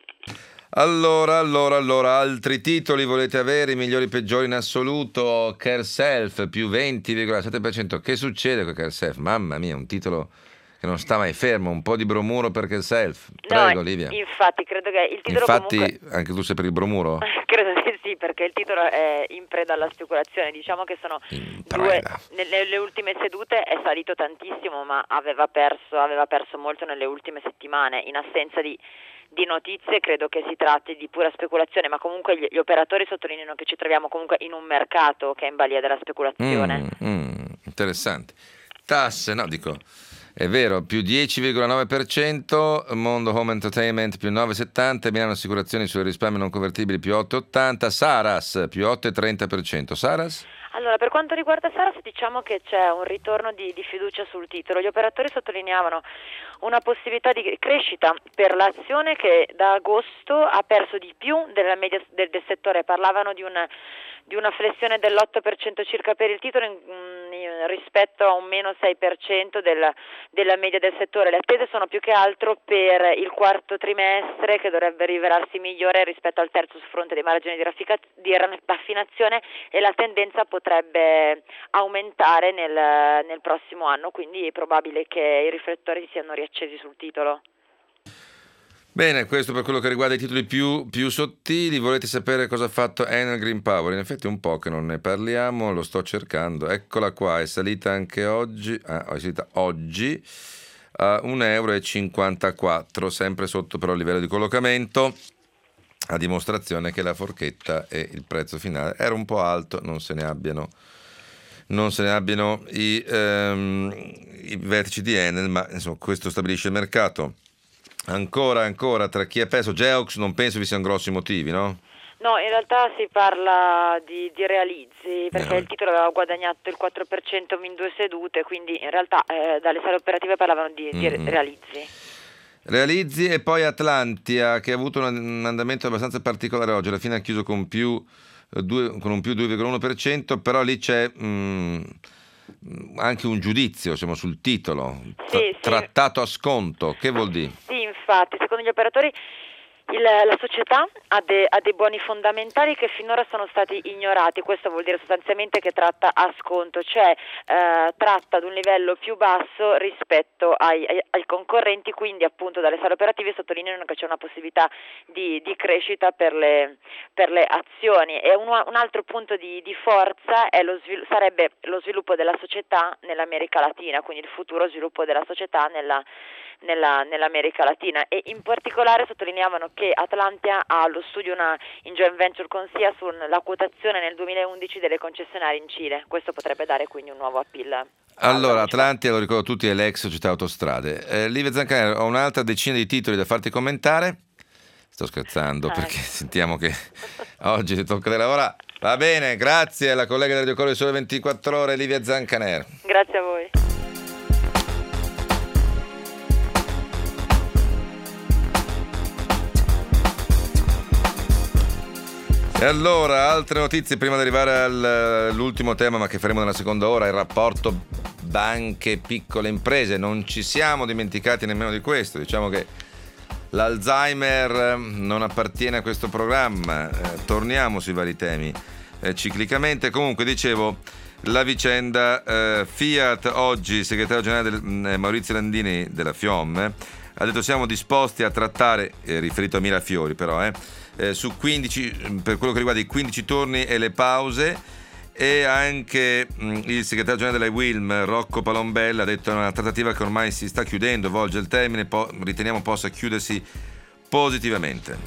Allora, allora, allora, altri titoli volete avere, i migliori peggiori in assoluto? CareSelf più venti virgola sette per cento. Che succede con CareSelf? Mamma mia, un titolo che non sta mai fermo, un po' di bromuro per CareSelf. Prego, no, Livia. Infatti, credo che il titolo Infatti, comunque... anche tu sei per il bromuro? Credo che sì, perché il titolo è in preda alla speculazione. Diciamo che sono due, nelle ultime sedute è salito tantissimo, ma aveva perso, aveva perso molto nelle ultime settimane. In assenza di di notizie credo che si tratti di pura speculazione, ma comunque gli, gli operatori sottolineano che ci troviamo comunque in un mercato che è in balia della speculazione. Mm, mm, interessante. Tasse, no, dico, È vero, più dieci virgola nove per cento, Mondo Home Entertainment più nove virgola settanta, Milano Assicurazioni sulle risparmi non convertibili più otto virgola ottanta, Saras più otto virgola trenta per cento. Saras? Allora, per quanto riguarda Saras, diciamo che c'è un ritorno di, di fiducia sul titolo. Gli operatori sottolineavano una possibilità di crescita per l'azione che da agosto ha perso di più della media del, del settore. Parlavano di una, di una flessione dell'otto per cento circa per il titolo in, in, rispetto a un meno sei per cento della, della media del settore. Le attese sono più che altro per il quarto trimestre, che dovrebbe rivelarsi migliore rispetto al terzo su fronte dei margini di, raffica, di raffinazione, e la tendenza potrebbe aumentare nel, nel prossimo anno, quindi è probabile che i riflettori siano riaccesi sul titolo. Bene, questo per quello che riguarda i titoli più, più sottili. Volete sapere cosa ha fatto Enel Green Power? In effetti è un po' che non ne parliamo, lo sto cercando. Eccola qua, è salita anche oggi, ah, è salita oggi a un euro e cinquantaquattro, sempre sotto però il livello di collocamento, a dimostrazione che la forchetta e il prezzo finale era un po' alto, non se ne abbiano, non se ne abbiano i, ehm, i vertici di Enel, ma insomma questo stabilisce il mercato. Ancora, ancora, tra chi ha perso Geox non penso vi siano grossi motivi, no? No, in realtà si parla di, di realizzi, perché eh. il titolo aveva guadagnato il quattro per cento in due sedute, quindi in realtà eh, dalle sale operative parlavano di, di mm-hmm. realizzi. Realizzi e poi Atlantia, che ha avuto un, un andamento abbastanza particolare oggi, alla fine ha chiuso con, più, due, con un più due virgola uno per cento, però lì c'è mh, anche un giudizio, insomma, sul titolo, sì, tra- sì. trattato a sconto, che vuol dire? Sì, infatti, secondo gli operatori il, la società ha, de, ha dei buoni fondamentali che finora sono stati ignorati. Questo vuol dire sostanzialmente che tratta a sconto, cioè eh, tratta ad un livello più basso rispetto ai, ai, ai concorrenti, quindi appunto dalle sale operative sottolineano che c'è una possibilità di, di crescita per le, per le azioni. E un, un altro punto di, di forza è lo svil- sarebbe lo sviluppo della società nell'America Latina, quindi il futuro sviluppo della società nella Nella, nell'America Latina, e in particolare sottolineavano che Atlantia ha allo studio una in joint venture con S I A sulla quotazione nel duemilaundici delle concessionarie in Cile. Questo potrebbe dare quindi un nuovo appeal. Allora, Atlantia, lo ricordo tutti, è l'ex società autostrade. Eh, Livia Zancanero, ho un'altra decina di titoli da farti commentare. Sto scherzando, eh. perché sentiamo che oggi ti tocca di lavorare. Va bene, grazie alla collega del Radio Coro di Sole ventiquattro Ore, Livia Zancanero. Grazie a voi. E allora, altre notizie prima di arrivare al, all'ultimo tema, ma che faremo nella seconda ora, il rapporto banche piccole imprese. Non ci siamo dimenticati nemmeno di questo. Diciamo che l'Alzheimer non appartiene a questo programma. Eh, torniamo sui vari temi eh, ciclicamente. Comunque, dicevo, la vicenda eh, Fiat, oggi il segretario generale del, eh, Maurizio Landini della FIOM ha detto siamo disposti a trattare, eh, riferito a Mirafiori però, eh, eh, su quindici, per quello che riguarda i quindici turni e le pause, e anche mh, il segretario generale della Wilm, Rocco Palombella, ha detto è una trattativa che ormai si sta chiudendo, volge il termine, po- riteniamo possa chiudersi positivamente.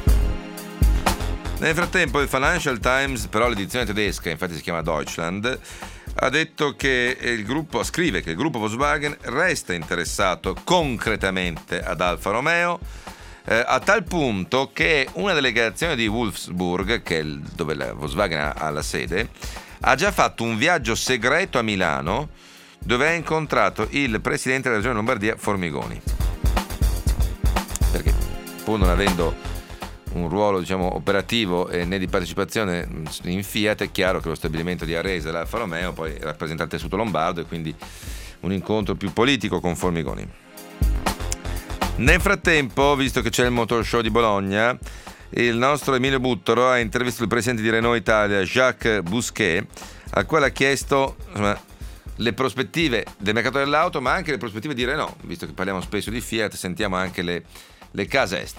Nel frattempo il Financial Times, però l'edizione tedesca, infatti si chiama Deutschland, ha detto che il gruppo, scrive che il gruppo Volkswagen resta interessato concretamente ad Alfa Romeo, eh, a tal punto che una delegazione di Wolfsburg, che è il, dove la Volkswagen ha, ha la sede, ha già fatto un viaggio segreto a Milano dove ha incontrato il presidente della regione Lombardia Formigoni, perché pur non avendo un ruolo, diciamo, operativo e né di partecipazione in Fiat, è chiaro che lo stabilimento di Arese dell'Alfa Romeo poi rappresenta il tessuto lombardo, e quindi un incontro più politico con Formigoni. Nel frattempo, visto che c'è il Motor Show di Bologna, il nostro Emilio Buttero ha intervistato il presidente di Renault Italia, Jacques Bousquet, al quale ha chiesto insomma, le prospettive del mercato dell'auto, ma anche le prospettive di Renault. Visto che parliamo spesso di Fiat, sentiamo anche le, le case estere.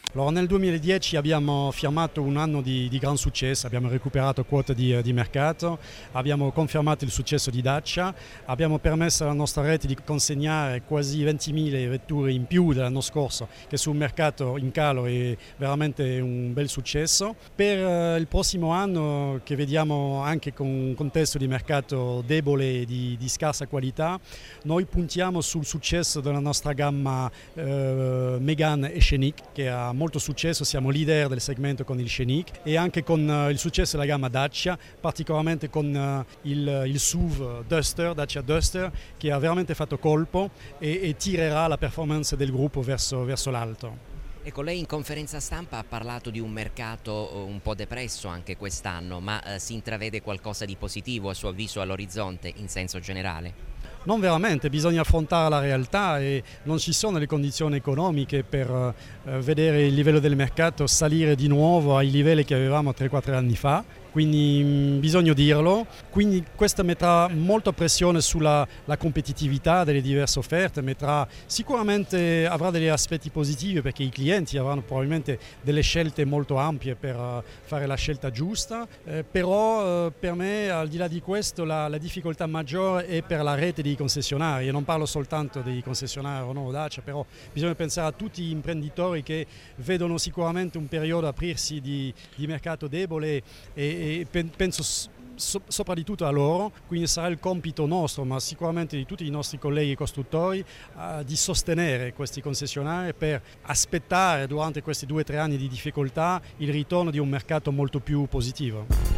Allora, nel duemiladieci abbiamo firmato un anno di, di gran successo, abbiamo recuperato quote di, di mercato, abbiamo confermato il successo di Dacia, abbiamo permesso alla nostra rete di consegnare quasi ventimila vetture in più dell'anno scorso, che sul mercato in calo è veramente un bel successo. Per eh, il prossimo anno, che vediamo anche con un contesto di mercato debole e di, di scarsa qualità, noi puntiamo sul successo della nostra gamma eh, Megane e Scenic, che ha molto successo, siamo leader del segmento con il Scenic, e anche con uh, il successo della gamma Dacia, particolarmente con uh, il, il S U V Duster, Dacia Duster, che ha veramente fatto colpo e, e tirerà la performance del gruppo verso, verso l'alto. Ecco, lei in conferenza stampa ha parlato di un mercato un po' depresso anche quest'anno, ma eh, si intravede qualcosa di positivo a suo avviso all'orizzonte in senso generale? Non veramente, bisogna affrontare la realtà e non ci sono le condizioni economiche per eh, vedere il livello del mercato salire di nuovo ai livelli che avevamo tre quattro anni fa, quindi mh, bisogna dirlo. Quindi questo metterà molta pressione sulla la competitività delle diverse offerte, metterà, sicuramente avrà degli aspetti positivi perché i clienti avranno probabilmente delle scelte molto ampie per uh, fare la scelta giusta, eh, però uh, per me, al di là di questo, la, la difficoltà maggiore è per la rete di concessionari. E non parlo soltanto dei concessionari Renault o Dacia, però bisogna pensare a tutti gli imprenditori che vedono sicuramente un periodo aprirsi di, di mercato debole e, e penso so, sopra di tutto a loro, quindi sarà il compito nostro, ma sicuramente di tutti i nostri colleghi costruttori, uh, di sostenere questi concessionari per aspettare durante questi due o tre anni di difficoltà il ritorno di un mercato molto più positivo.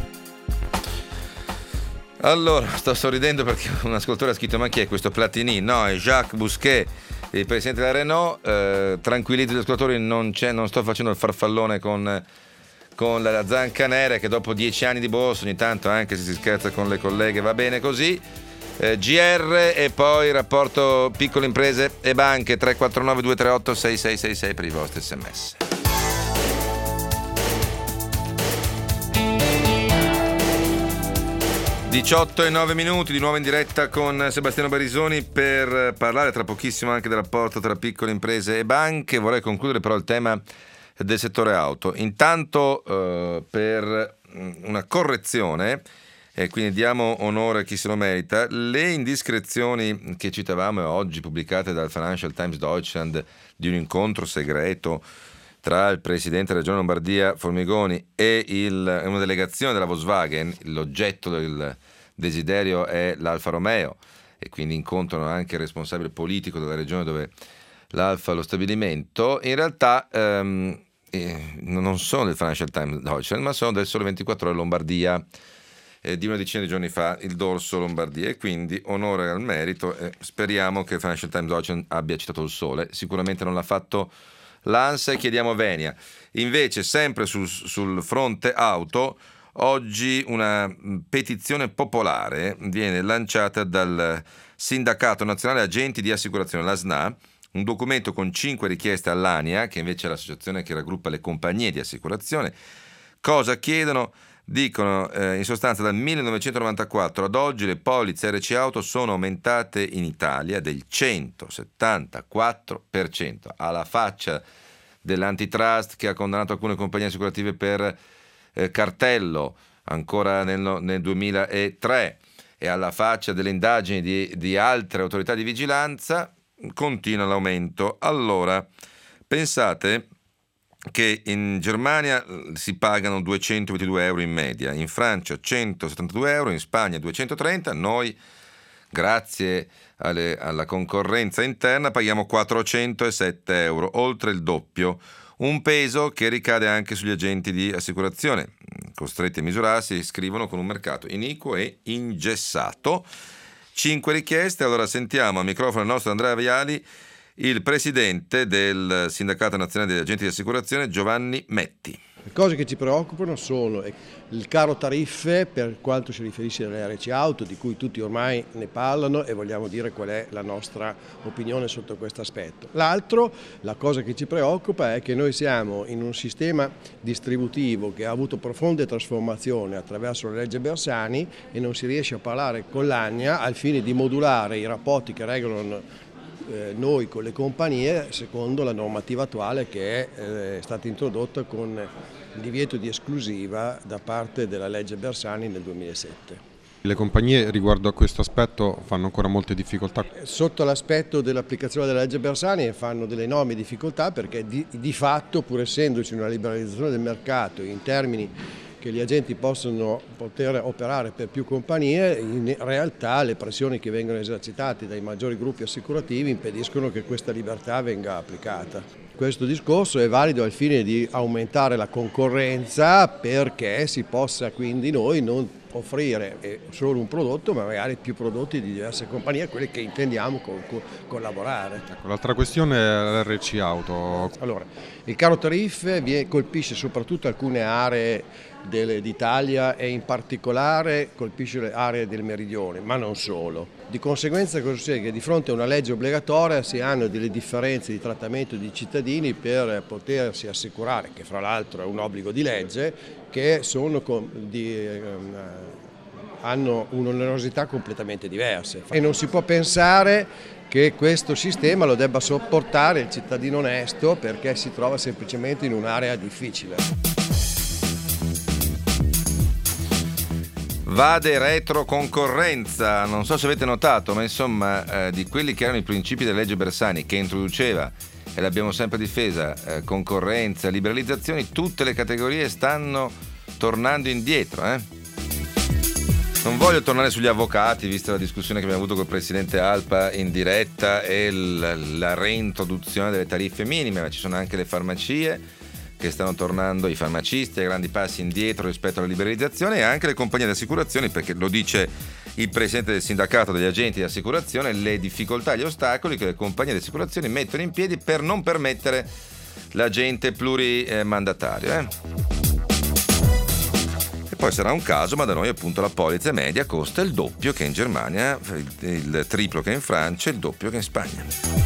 Allora, sto sorridendo perché un ascoltatore ha scritto: ma chi è questo Platini? No, è Jacques Bousquet, il presidente della Renault. Eh, tranquillizzi gli ascoltatori, non, c'è, non sto facendo il farfallone con, con la Zanca Nera, che dopo dieci anni di borsa ogni tanto anche se si scherza con le colleghe va bene così. Eh, G R e poi rapporto piccole imprese e banche, tre quattro nove due tre otto sei sei sei sei per i vostri sms. diciotto e nove minuti, di nuovo in diretta con Sebastiano Barisoni per parlare tra pochissimo anche del rapporto tra piccole imprese e banche. Vorrei concludere però il tema del settore auto. Intanto eh, per una correzione, e quindi diamo onore a chi se lo merita, le indiscrezioni che citavamo oggi pubblicate dal Financial Times Deutschland di un incontro segreto tra il presidente della Regione Lombardia Formigoni e il, una delegazione della Volkswagen. L'oggetto del desiderio è l'Alfa Romeo e quindi incontrano anche il responsabile politico della regione dove l'Alfa ha lo stabilimento. In realtà ehm, eh, non sono del Financial Times Deutschland, ma sono del Sole ventiquattro Ore Lombardia, eh, di una decina di giorni fa, il dorso Lombardia, e quindi onore al merito. Eh, speriamo che il Financial Times Deutschland abbia citato il Sole, sicuramente non l'ha fatto l'ANSA, e chiediamo venia. Invece, sempre sul, sul fronte auto, oggi una petizione popolare viene lanciata dal Sindacato Nazionale Agenti di Assicurazione, la S N A, un documento con cinque richieste all'ANIA, che invece è l'associazione che raggruppa le compagnie di assicurazione. Cosa chiedono? Dicono eh, in sostanza dal millenovecentonovantaquattro ad oggi le polizze R C auto sono aumentate in Italia del centosettantaquattro per cento, alla faccia dell'antitrust che ha condannato alcune compagnie assicurative per eh, cartello ancora nel, nel duemilatré, e alla faccia delle indagini di, di altre autorità di vigilanza continua l'aumento. Allora, pensate che in Germania si pagano duecentoventidue euro in media, in Francia centosettantadue euro, in Spagna duecentotrenta, noi grazie alle, alla concorrenza interna paghiamo quattrocentosette euro, oltre il doppio, un peso che ricade anche sugli agenti di assicurazione, costretti a misurarsi, scrivono, con un mercato iniquo e ingessato. Cinque richieste. Allora sentiamo al microfono il nostro Andrea Viali, il presidente del Sindacato Nazionale degli Agenti di Assicurazione, Giovanni Metti. Le cose che ci preoccupano sono il caro tariffe per quanto si riferisce alle R C auto, di cui tutti ormai ne parlano e vogliamo dire qual è la nostra opinione sotto questo aspetto. L'altro, la cosa che ci preoccupa è che noi siamo in un sistema distributivo che ha avuto profonde trasformazioni attraverso la legge Bersani e non si riesce a parlare con l'ANIA al fine di modulare i rapporti che regolano eh, noi con le compagnie secondo la normativa attuale che è, eh, è stata introdotta con il divieto di esclusiva da parte della legge Bersani nel duemilasette. Le compagnie riguardo a questo aspetto fanno ancora molte difficoltà? Sotto l'aspetto dell'applicazione della legge Bersani fanno delle enormi difficoltà perché di, di fatto, pur essendoci una liberalizzazione del mercato in termini che gli agenti possono poter operare per più compagnie, in realtà le pressioni che vengono esercitate dai maggiori gruppi assicurativi impediscono che questa libertà venga applicata. Questo discorso è valido al fine di aumentare la concorrenza perché si possa quindi noi non offrire solo un prodotto ma magari più prodotti di diverse compagnie, quelle che intendiamo co- co- collaborare. Ecco, l'altra questione è l'R C Auto. Allora, il caro tariffe viene, colpisce soprattutto alcune aree delle, d'Italia e in particolare colpisce le aree del meridione, ma non solo. Di conseguenza cosa succede? Che di fronte a una legge obbligatoria si hanno delle differenze di trattamento di cittadini per potersi assicurare, che fra l'altro è un obbligo di legge, che sono di, eh, hanno un'onerosità completamente diversa e non si può pensare che questo sistema lo debba sopportare il cittadino onesto perché si trova semplicemente in un'area difficile. Vade retroconcorrenza, non so se avete notato, ma insomma eh, di quelli che erano i principi della legge Bersani che introduceva, e l'abbiamo sempre difesa, eh, concorrenza, liberalizzazioni, tutte le categorie stanno tornando indietro. Eh? Non voglio tornare sugli avvocati, vista la discussione che abbiamo avuto col presidente Alpa in diretta e l- la reintroduzione delle tariffe minime, ma ci sono anche le farmacie che stanno tornando, i farmacisti a grandi passi indietro rispetto alla liberalizzazione e anche le compagnie di assicurazioni, perché lo dice il presidente del sindacato degli agenti di assicurazione, le difficoltà e gli ostacoli che le compagnie di assicurazioni mettono in piedi per non permettere l'agente plurimandatario. Eh? E poi sarà un caso, ma da noi appunto la polizza media costa il doppio che in Germania, il triplo che in Francia, il doppio che in Spagna.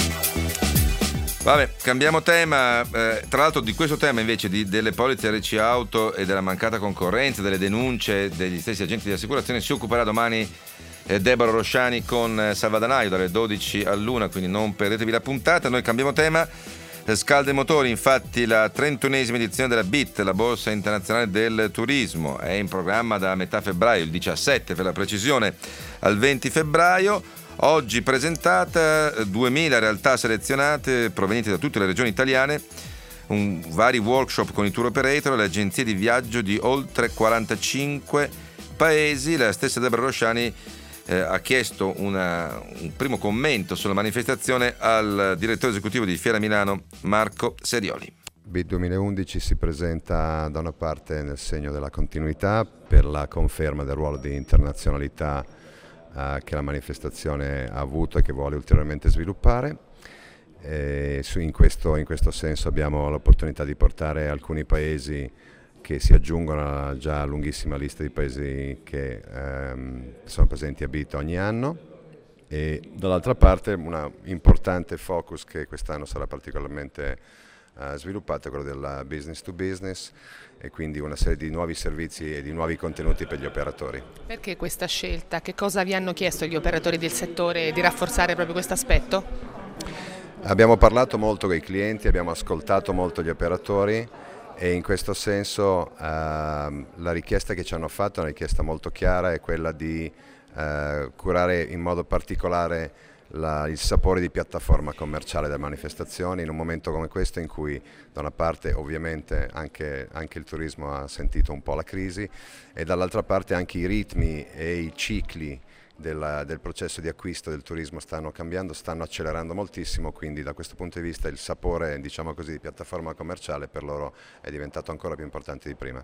Vabbè, cambiamo tema. Eh, tra l'altro di questo tema invece di, delle polizze R C Auto e della mancata concorrenza, delle denunce degli stessi agenti di assicurazione si occuperà domani eh, Deborah Rosciani con eh, Salvadanaio dalle dodici all'una, quindi non perdetevi la puntata. Noi cambiamo tema. Eh, scalda i motori, infatti la trentunesima edizione della B I T, la Borsa Internazionale del Turismo, è in programma da metà febbraio, il diciassette per la precisione, al venti febbraio. Oggi presentata duemila realtà selezionate provenienti da tutte le regioni italiane, un, vari workshop con i tour operator e le agenzie di viaggio di oltre quarantacinque paesi. La stessa Deborah Rosciani eh, ha chiesto una, un primo commento sulla manifestazione al direttore esecutivo di Fiera Milano, Marco Serioli. B I T duemilaundici si presenta da una parte nel segno della continuità per la conferma del ruolo di internazionalità che la manifestazione ha avuto e che vuole ulteriormente sviluppare. E in, questo, in questo senso abbiamo l'opportunità di portare alcuni paesi che si aggiungono alla già lunghissima lista di paesi che ehm, sono presenti a B I T ogni anno, e dall'altra parte un importante focus che quest'anno sarà particolarmente eh, sviluppato è quello della business to business, e quindi una serie di nuovi servizi e di nuovi contenuti per gli operatori. Perché questa scelta? Che cosa vi hanno chiesto gli operatori del settore di rafforzare proprio questo aspetto? Abbiamo parlato molto con i clienti, abbiamo ascoltato molto gli operatori e in questo senso eh, la richiesta che ci hanno fatto è una richiesta molto chiara, è quella di eh, curare in modo particolare La, il sapore di piattaforma commerciale delle manifestazioni in un momento come questo in cui da una parte ovviamente anche, anche il turismo ha sentito un po' la crisi e dall'altra parte anche i ritmi e i cicli della, del processo di acquisto del turismo stanno cambiando, stanno accelerando moltissimo, quindi da questo punto di vista il sapore, diciamo così, di piattaforma commerciale per loro è diventato ancora più importante di prima.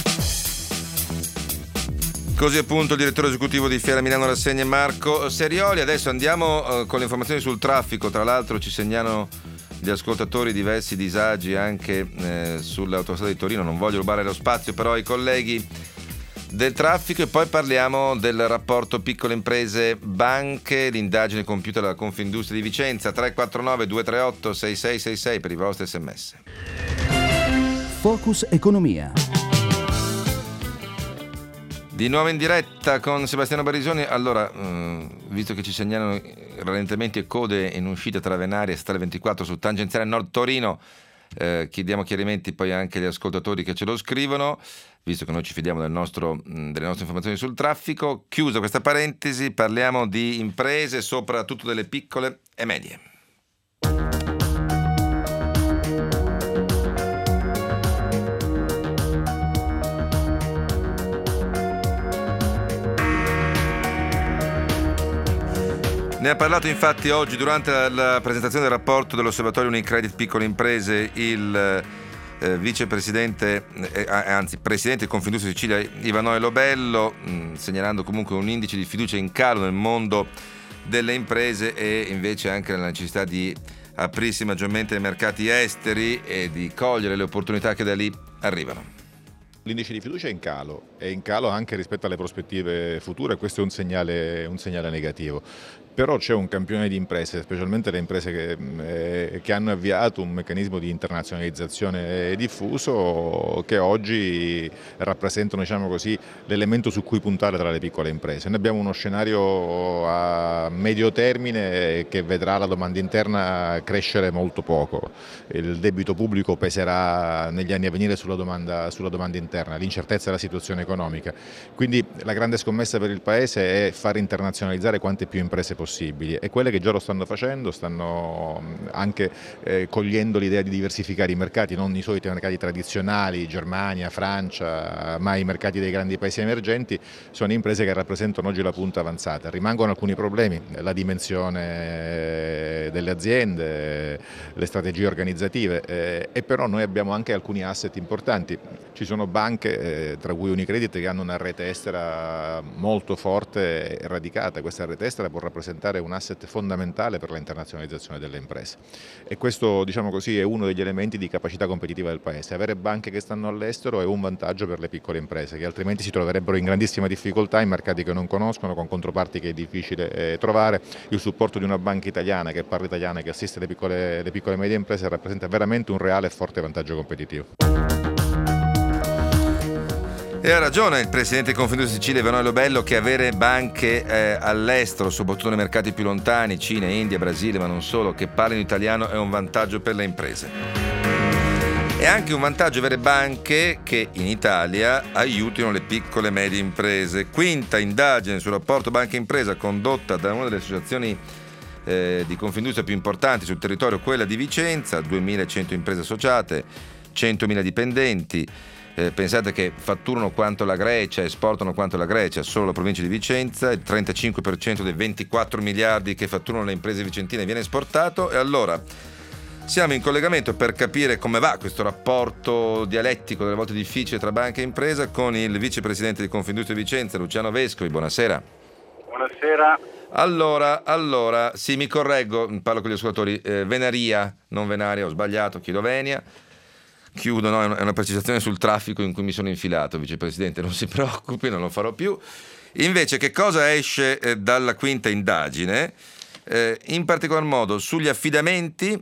Così appunto il direttore esecutivo di Fiera Milano Rassegne Marco Serioli. Adesso andiamo uh, con le informazioni sul traffico. Tra l'altro ci segnalano gli ascoltatori diversi disagi anche eh, sull'autostrada di Torino. Non voglio rubare lo spazio però ai colleghi del traffico, e poi parliamo del rapporto piccole imprese banche, l'indagine compiuta dalla Confindustria di Vicenza. Tre quattro nove due tre otto sei sei sei sei per i vostri sms. Focus Economia. Di nuovo in diretta con Sebastiano Barisoni. Allora, eh, visto che ci segnalano rallentamenti e code in uscita tra Venaria e Statale ventiquattro su tangenziale Nord Torino. Eh, chiediamo chiarimenti poi anche agli ascoltatori che ce lo scrivono, visto che noi ci fidiamo del nostro, delle nostre informazioni sul traffico. Chiusa questa parentesi, parliamo di imprese, soprattutto delle piccole e medie. Ne ha parlato infatti oggi durante la presentazione del rapporto dell'Osservatorio Unicredit Piccole Imprese il eh, vicepresidente, eh, anzi presidente di Confindustria Sicilia Ivanoe Lobello, mh, segnalando comunque un indice di fiducia in calo nel mondo delle imprese e invece anche la necessità di aprirsi maggiormente ai mercati esteri e di cogliere le opportunità che da lì arrivano. L'indice di fiducia è in calo, è in calo anche rispetto alle prospettive future, questo è un segnale, un segnale negativo. Però c'è un campione di imprese, specialmente le imprese che, eh, che hanno avviato un meccanismo di internazionalizzazione diffuso che oggi rappresentano, diciamo così, l'elemento su cui puntare tra le piccole imprese. Noi abbiamo uno scenario a medio termine che vedrà la domanda interna crescere molto poco. Il debito pubblico peserà negli anni a venire sulla domanda, sulla domanda interna, l'incertezza della situazione economica. Quindi la grande scommessa per il Paese è far internazionalizzare quante più imprese possibili. E quelle che già lo stanno facendo, stanno anche eh, cogliendo l'idea di diversificare i mercati, non i soliti mercati tradizionali, Germania, Francia, ma i mercati dei grandi paesi emergenti. Sono imprese che rappresentano oggi la punta avanzata. Rimangono alcuni problemi, la dimensione delle aziende, le strategie organizzative, eh, e però noi abbiamo anche alcuni asset importanti. Ci sono banche, eh, tra cui Unicredit, che hanno una rete estera molto forte e radicata. Questa rete estera può rappresentare un asset fondamentale per l'internazionalizzazione delle imprese e questo, diciamo così, è uno degli elementi di capacità competitiva del Paese. Avere banche che stanno all'estero è un vantaggio per le piccole imprese che altrimenti si troverebbero in grandissima difficoltà in mercati che non conoscono, con controparti che è difficile eh, trovare. Il supporto di una banca italiana che parla italiano e che assiste le piccole, le piccole e medie imprese rappresenta veramente un reale e forte vantaggio competitivo. E ha ragione il presidente di Confindustria Sicilia Ivanoe Lobello che avere banche eh, all'estero, soprattutto nei mercati più lontani, Cina, India, Brasile, ma non solo, che parlino italiano è un vantaggio per le imprese. È anche un vantaggio avere banche che in Italia aiutino le piccole e medie imprese. Quinta indagine sul rapporto banca-impresa condotta da una delle associazioni eh, di Confindustria più importanti sul territorio, quella di Vicenza, duemilacento imprese associate, centomila dipendenti. Eh, pensate che fatturano quanto la Grecia, esportano quanto la Grecia, solo la provincia di Vicenza, il trentacinque per cento dei ventiquattro miliardi che fatturano le imprese vicentine viene esportato. E allora siamo in collegamento per capire come va questo rapporto dialettico, delle volte difficile, tra banca e impresa, con il vicepresidente di Confindustria Vicenza, Luciano Vescovi. Buonasera. Buonasera. Allora, allora, sì, mi correggo, parlo con gli ascoltatori, eh, Venaria, non Venaria, ho sbagliato, chiedo Venia. Chiudo, no? È una precisazione sul traffico in cui mi sono infilato, vicepresidente, non si preoccupi, non lo farò più. Invece, che cosa esce eh, dalla quinta indagine? Eh, in particolar modo sugli affidamenti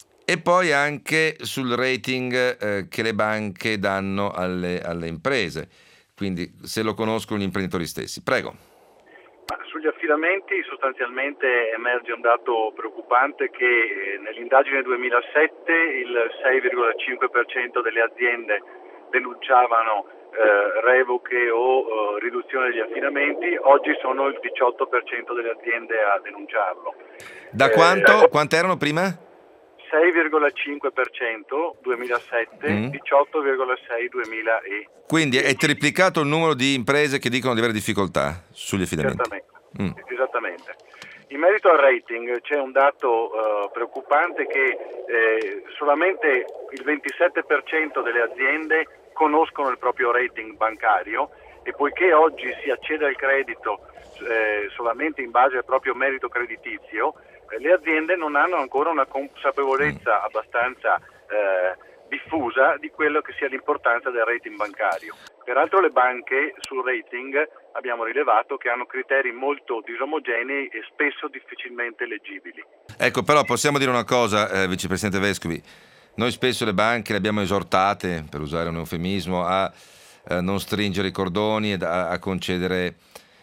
e poi anche sul rating eh, che le banche danno alle, alle imprese, quindi se lo conoscono gli imprenditori stessi. Prego. Sugli affidamenti sostanzialmente emerge un dato preoccupante che nell'indagine duemilasette il sei virgola cinque per cento delle aziende denunciavano eh, revoche o eh, riduzione degli affidamenti, oggi sono il diciotto per cento delle aziende a denunciarlo. Da quanto? Eh, quanto erano prima? sei virgola cinque per cento duemilasette, mm. diciotto virgola sei per cento duemiladieci. Quindi è triplicato il numero di imprese che dicono di avere difficoltà sugli affidamenti. Esattamente. Mm. Esattamente. In merito al rating c'è un dato uh, preoccupante che eh, solamente il ventisette per cento delle aziende conoscono il proprio rating bancario e poiché oggi si accede al credito eh, solamente in base al proprio merito creditizio, eh, le aziende non hanno ancora una consapevolezza abbastanza eh, diffusa di quello che sia l'importanza del rating bancario. Peraltro le banche sul rating abbiamo rilevato che hanno criteri molto disomogenei e spesso difficilmente leggibili. Ecco, però possiamo dire una cosa, eh, vicepresidente Vescovi, noi spesso le banche le abbiamo esortate, per usare un eufemismo, a eh, non stringere i cordoni e a, a concedere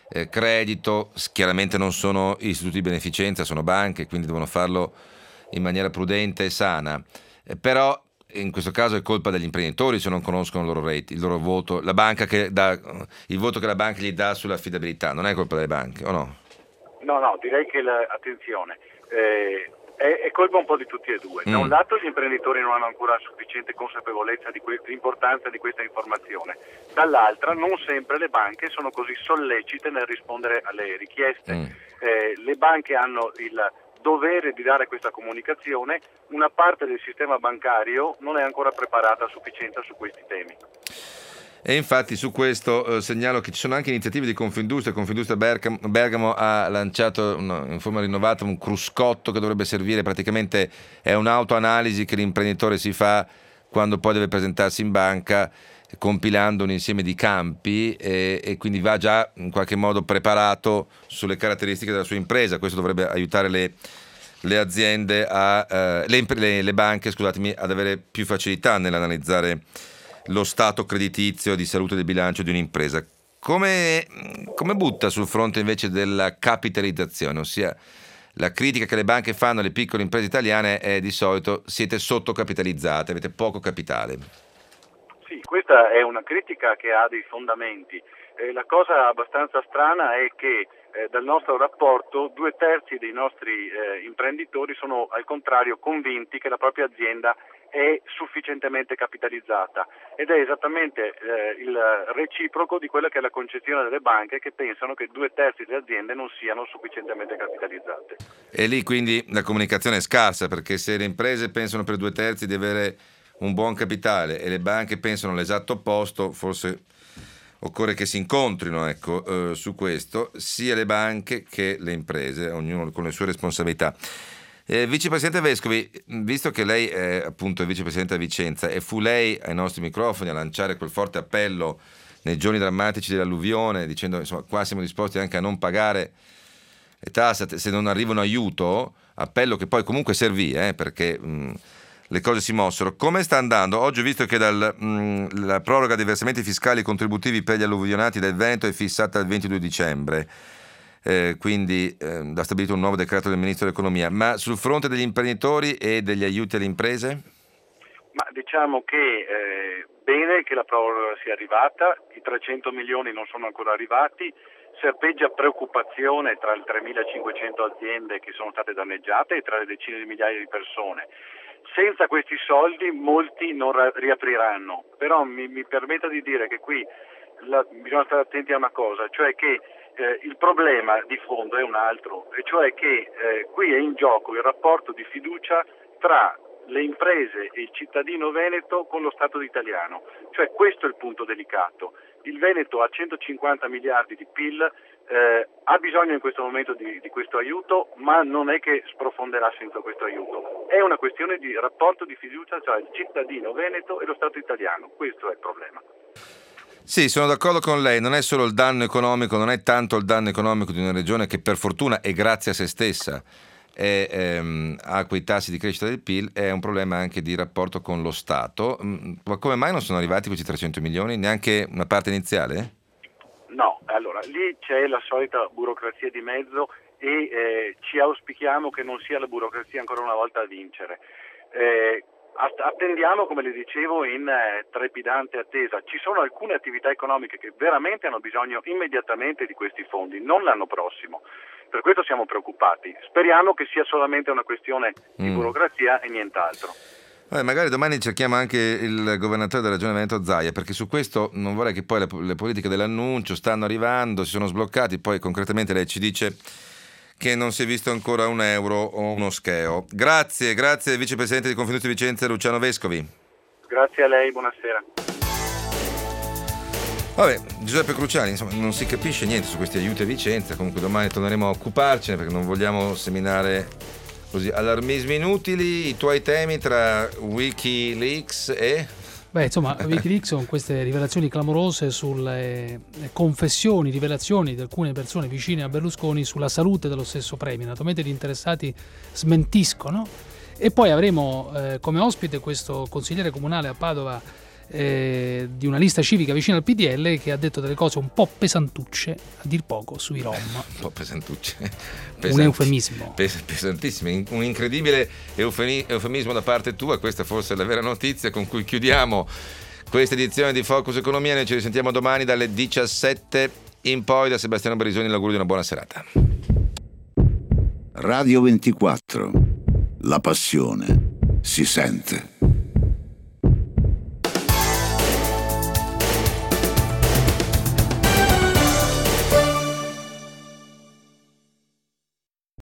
eh, credito, chiaramente non sono istituti di beneficenza, sono banche, quindi devono farlo in maniera prudente e sana, eh, però in questo caso è colpa degli imprenditori se non conoscono il loro rate, il loro voto, la banca che dà, il voto che la banca gli dà sull'affidabilità, non è colpa delle banche, o no? No, no, direi che, la, attenzione, eh, è, è colpa un po' di tutti e due. Da Mm. un lato gli imprenditori non hanno ancora sufficiente consapevolezza di que- l'importanza di questa informazione, dall'altra non sempre le banche sono così sollecite nel rispondere alle richieste. Mm. Eh, le banche hanno il dovere di dare questa comunicazione, una parte del sistema bancario non è ancora preparata a sufficienza su questi temi. E infatti su questo eh, segnalo che ci sono anche iniziative di Confindustria. Confindustria Bergamo, Bergamo ha lanciato una, in forma rinnovata un cruscotto che dovrebbe servire, praticamente è un'autoanalisi che l'imprenditore si fa quando poi deve presentarsi in banca, compilando un insieme di campi e, e quindi va già in qualche modo preparato sulle caratteristiche della sua impresa. Questo dovrebbe aiutare le, le aziende a eh, le, le, le banche, scusatemi, ad avere più facilità nell'analizzare lo stato creditizio e di salute del bilancio di un'impresa. Come, come butta sul fronte invece della capitalizzazione, ossia la critica che le banche fanno alle piccole imprese italiane è di solito siete sottocapitalizzate, avete poco capitale. Sì, questa è una critica che ha dei fondamenti. Eh, la cosa abbastanza strana è che eh, dal nostro rapporto due terzi dei nostri eh, imprenditori sono al contrario convinti che la propria azienda è sufficientemente capitalizzata ed è esattamente eh, il reciproco di quella che è la concezione delle banche, che pensano che due terzi delle aziende non siano sufficientemente capitalizzate. E lì quindi la comunicazione è scarsa, perché se le imprese pensano per due terzi di avere un buon capitale e le banche pensano l'esatto opposto, forse occorre che si incontrino, ecco, eh, su questo, sia le banche che le imprese, ognuno con le sue responsabilità. Eh, Vicepresidente Vescovi, visto che lei è appunto il vicepresidente a Vicenza e fu lei ai nostri microfoni a lanciare quel forte appello nei giorni drammatici dell'alluvione, dicendo insomma qua siamo disposti anche a non pagare le tasse se non arriva un aiuto, appello che poi comunque servì, eh, perché mh, le cose si mossero. Come sta andando? Oggi ho visto che dal, mh, la proroga dei versamenti fiscali contributivi per gli alluvionati del Veneto è fissata al ventidue dicembre. Eh, quindi eh, ha stabilito un nuovo decreto del Ministro dell'Economia, ma sul fronte degli imprenditori e degli aiuti alle imprese? Ma diciamo che eh, bene che la proroga sia arrivata, i trecento milioni non sono ancora arrivati, serpeggia preoccupazione tra le tremilacinquecento aziende che sono state danneggiate e tra le decine di migliaia di persone. Senza questi soldi molti non ra- riapriranno, però mi, mi permetta di dire che qui la, bisogna stare attenti a una cosa, cioè che Eh, il problema di fondo è un altro, e cioè che eh, qui è in gioco il rapporto di fiducia tra le imprese e il cittadino veneto con lo Stato italiano, cioè questo è il punto delicato. Il Veneto ha centocinquanta miliardi di P I L, eh, ha bisogno in questo momento di, di questo aiuto, ma non è che sprofonderà senza questo aiuto. È una questione di rapporto di fiducia tra il cittadino veneto e lo Stato italiano, questo è il problema. Sì, sono d'accordo con lei, non è solo il danno economico, non è tanto il danno economico di una regione che per fortuna e grazie a se stessa è, ehm, ha quei tassi di crescita del P I L, è un problema anche di rapporto con lo Stato. Ma come mai non sono arrivati questi trecento milioni, neanche una parte iniziale? No, allora lì c'è la solita burocrazia di mezzo e eh, ci auspichiamo che non sia la burocrazia ancora una volta a vincere. Eh, Attendiamo, come le dicevo, in eh, trepidante attesa. Ci sono alcune attività economiche che veramente hanno bisogno immediatamente di questi fondi, non l'anno prossimo. Per questo siamo preoccupati. Speriamo che sia solamente una questione di Mm. burocrazia e nient'altro. Vabbè, magari domani cerchiamo anche il governatore della regione Veneto Zaia, perché su questo non vorrei che poi le, le politiche dell'annuncio stanno arrivando, si sono sbloccati, poi concretamente lei ci dice che non si è visto ancora un euro o uno scheo. Grazie, grazie vicepresidente di Confindustria Vicenza Luciano Vescovi. Grazie a lei, buonasera. Vabbè, Giuseppe Cruciani, insomma, non si capisce niente su questi aiuti a Vicenza, comunque domani torneremo a occuparcene perché non vogliamo seminare così allarmismi inutili. I tuoi temi tra Wikileaks e... Beh, insomma, Wikileaks sono queste rivelazioni clamorose sulle confessioni, rivelazioni di alcune persone vicine a Berlusconi sulla salute dello stesso premio. Naturalmente gli interessati smentiscono. E poi avremo eh, come ospite questo consigliere comunale a Padova eh, di una lista civica vicina al P D L, che ha detto delle cose un po' pesantucce, a dir poco, sui Rom. Un po' pesantucce. Pesanti, un eufemismo. Pes- pesantissimo, un incredibile eufeni- eufemismo da parte tua. Questa forse è la vera notizia con cui chiudiamo questa edizione di Focus Economia. Noi ci risentiamo domani dalle diciassette in poi. Da Sebastiano Barisoni l'augurio di una buona serata. Radio ventiquattro, la passione si sente.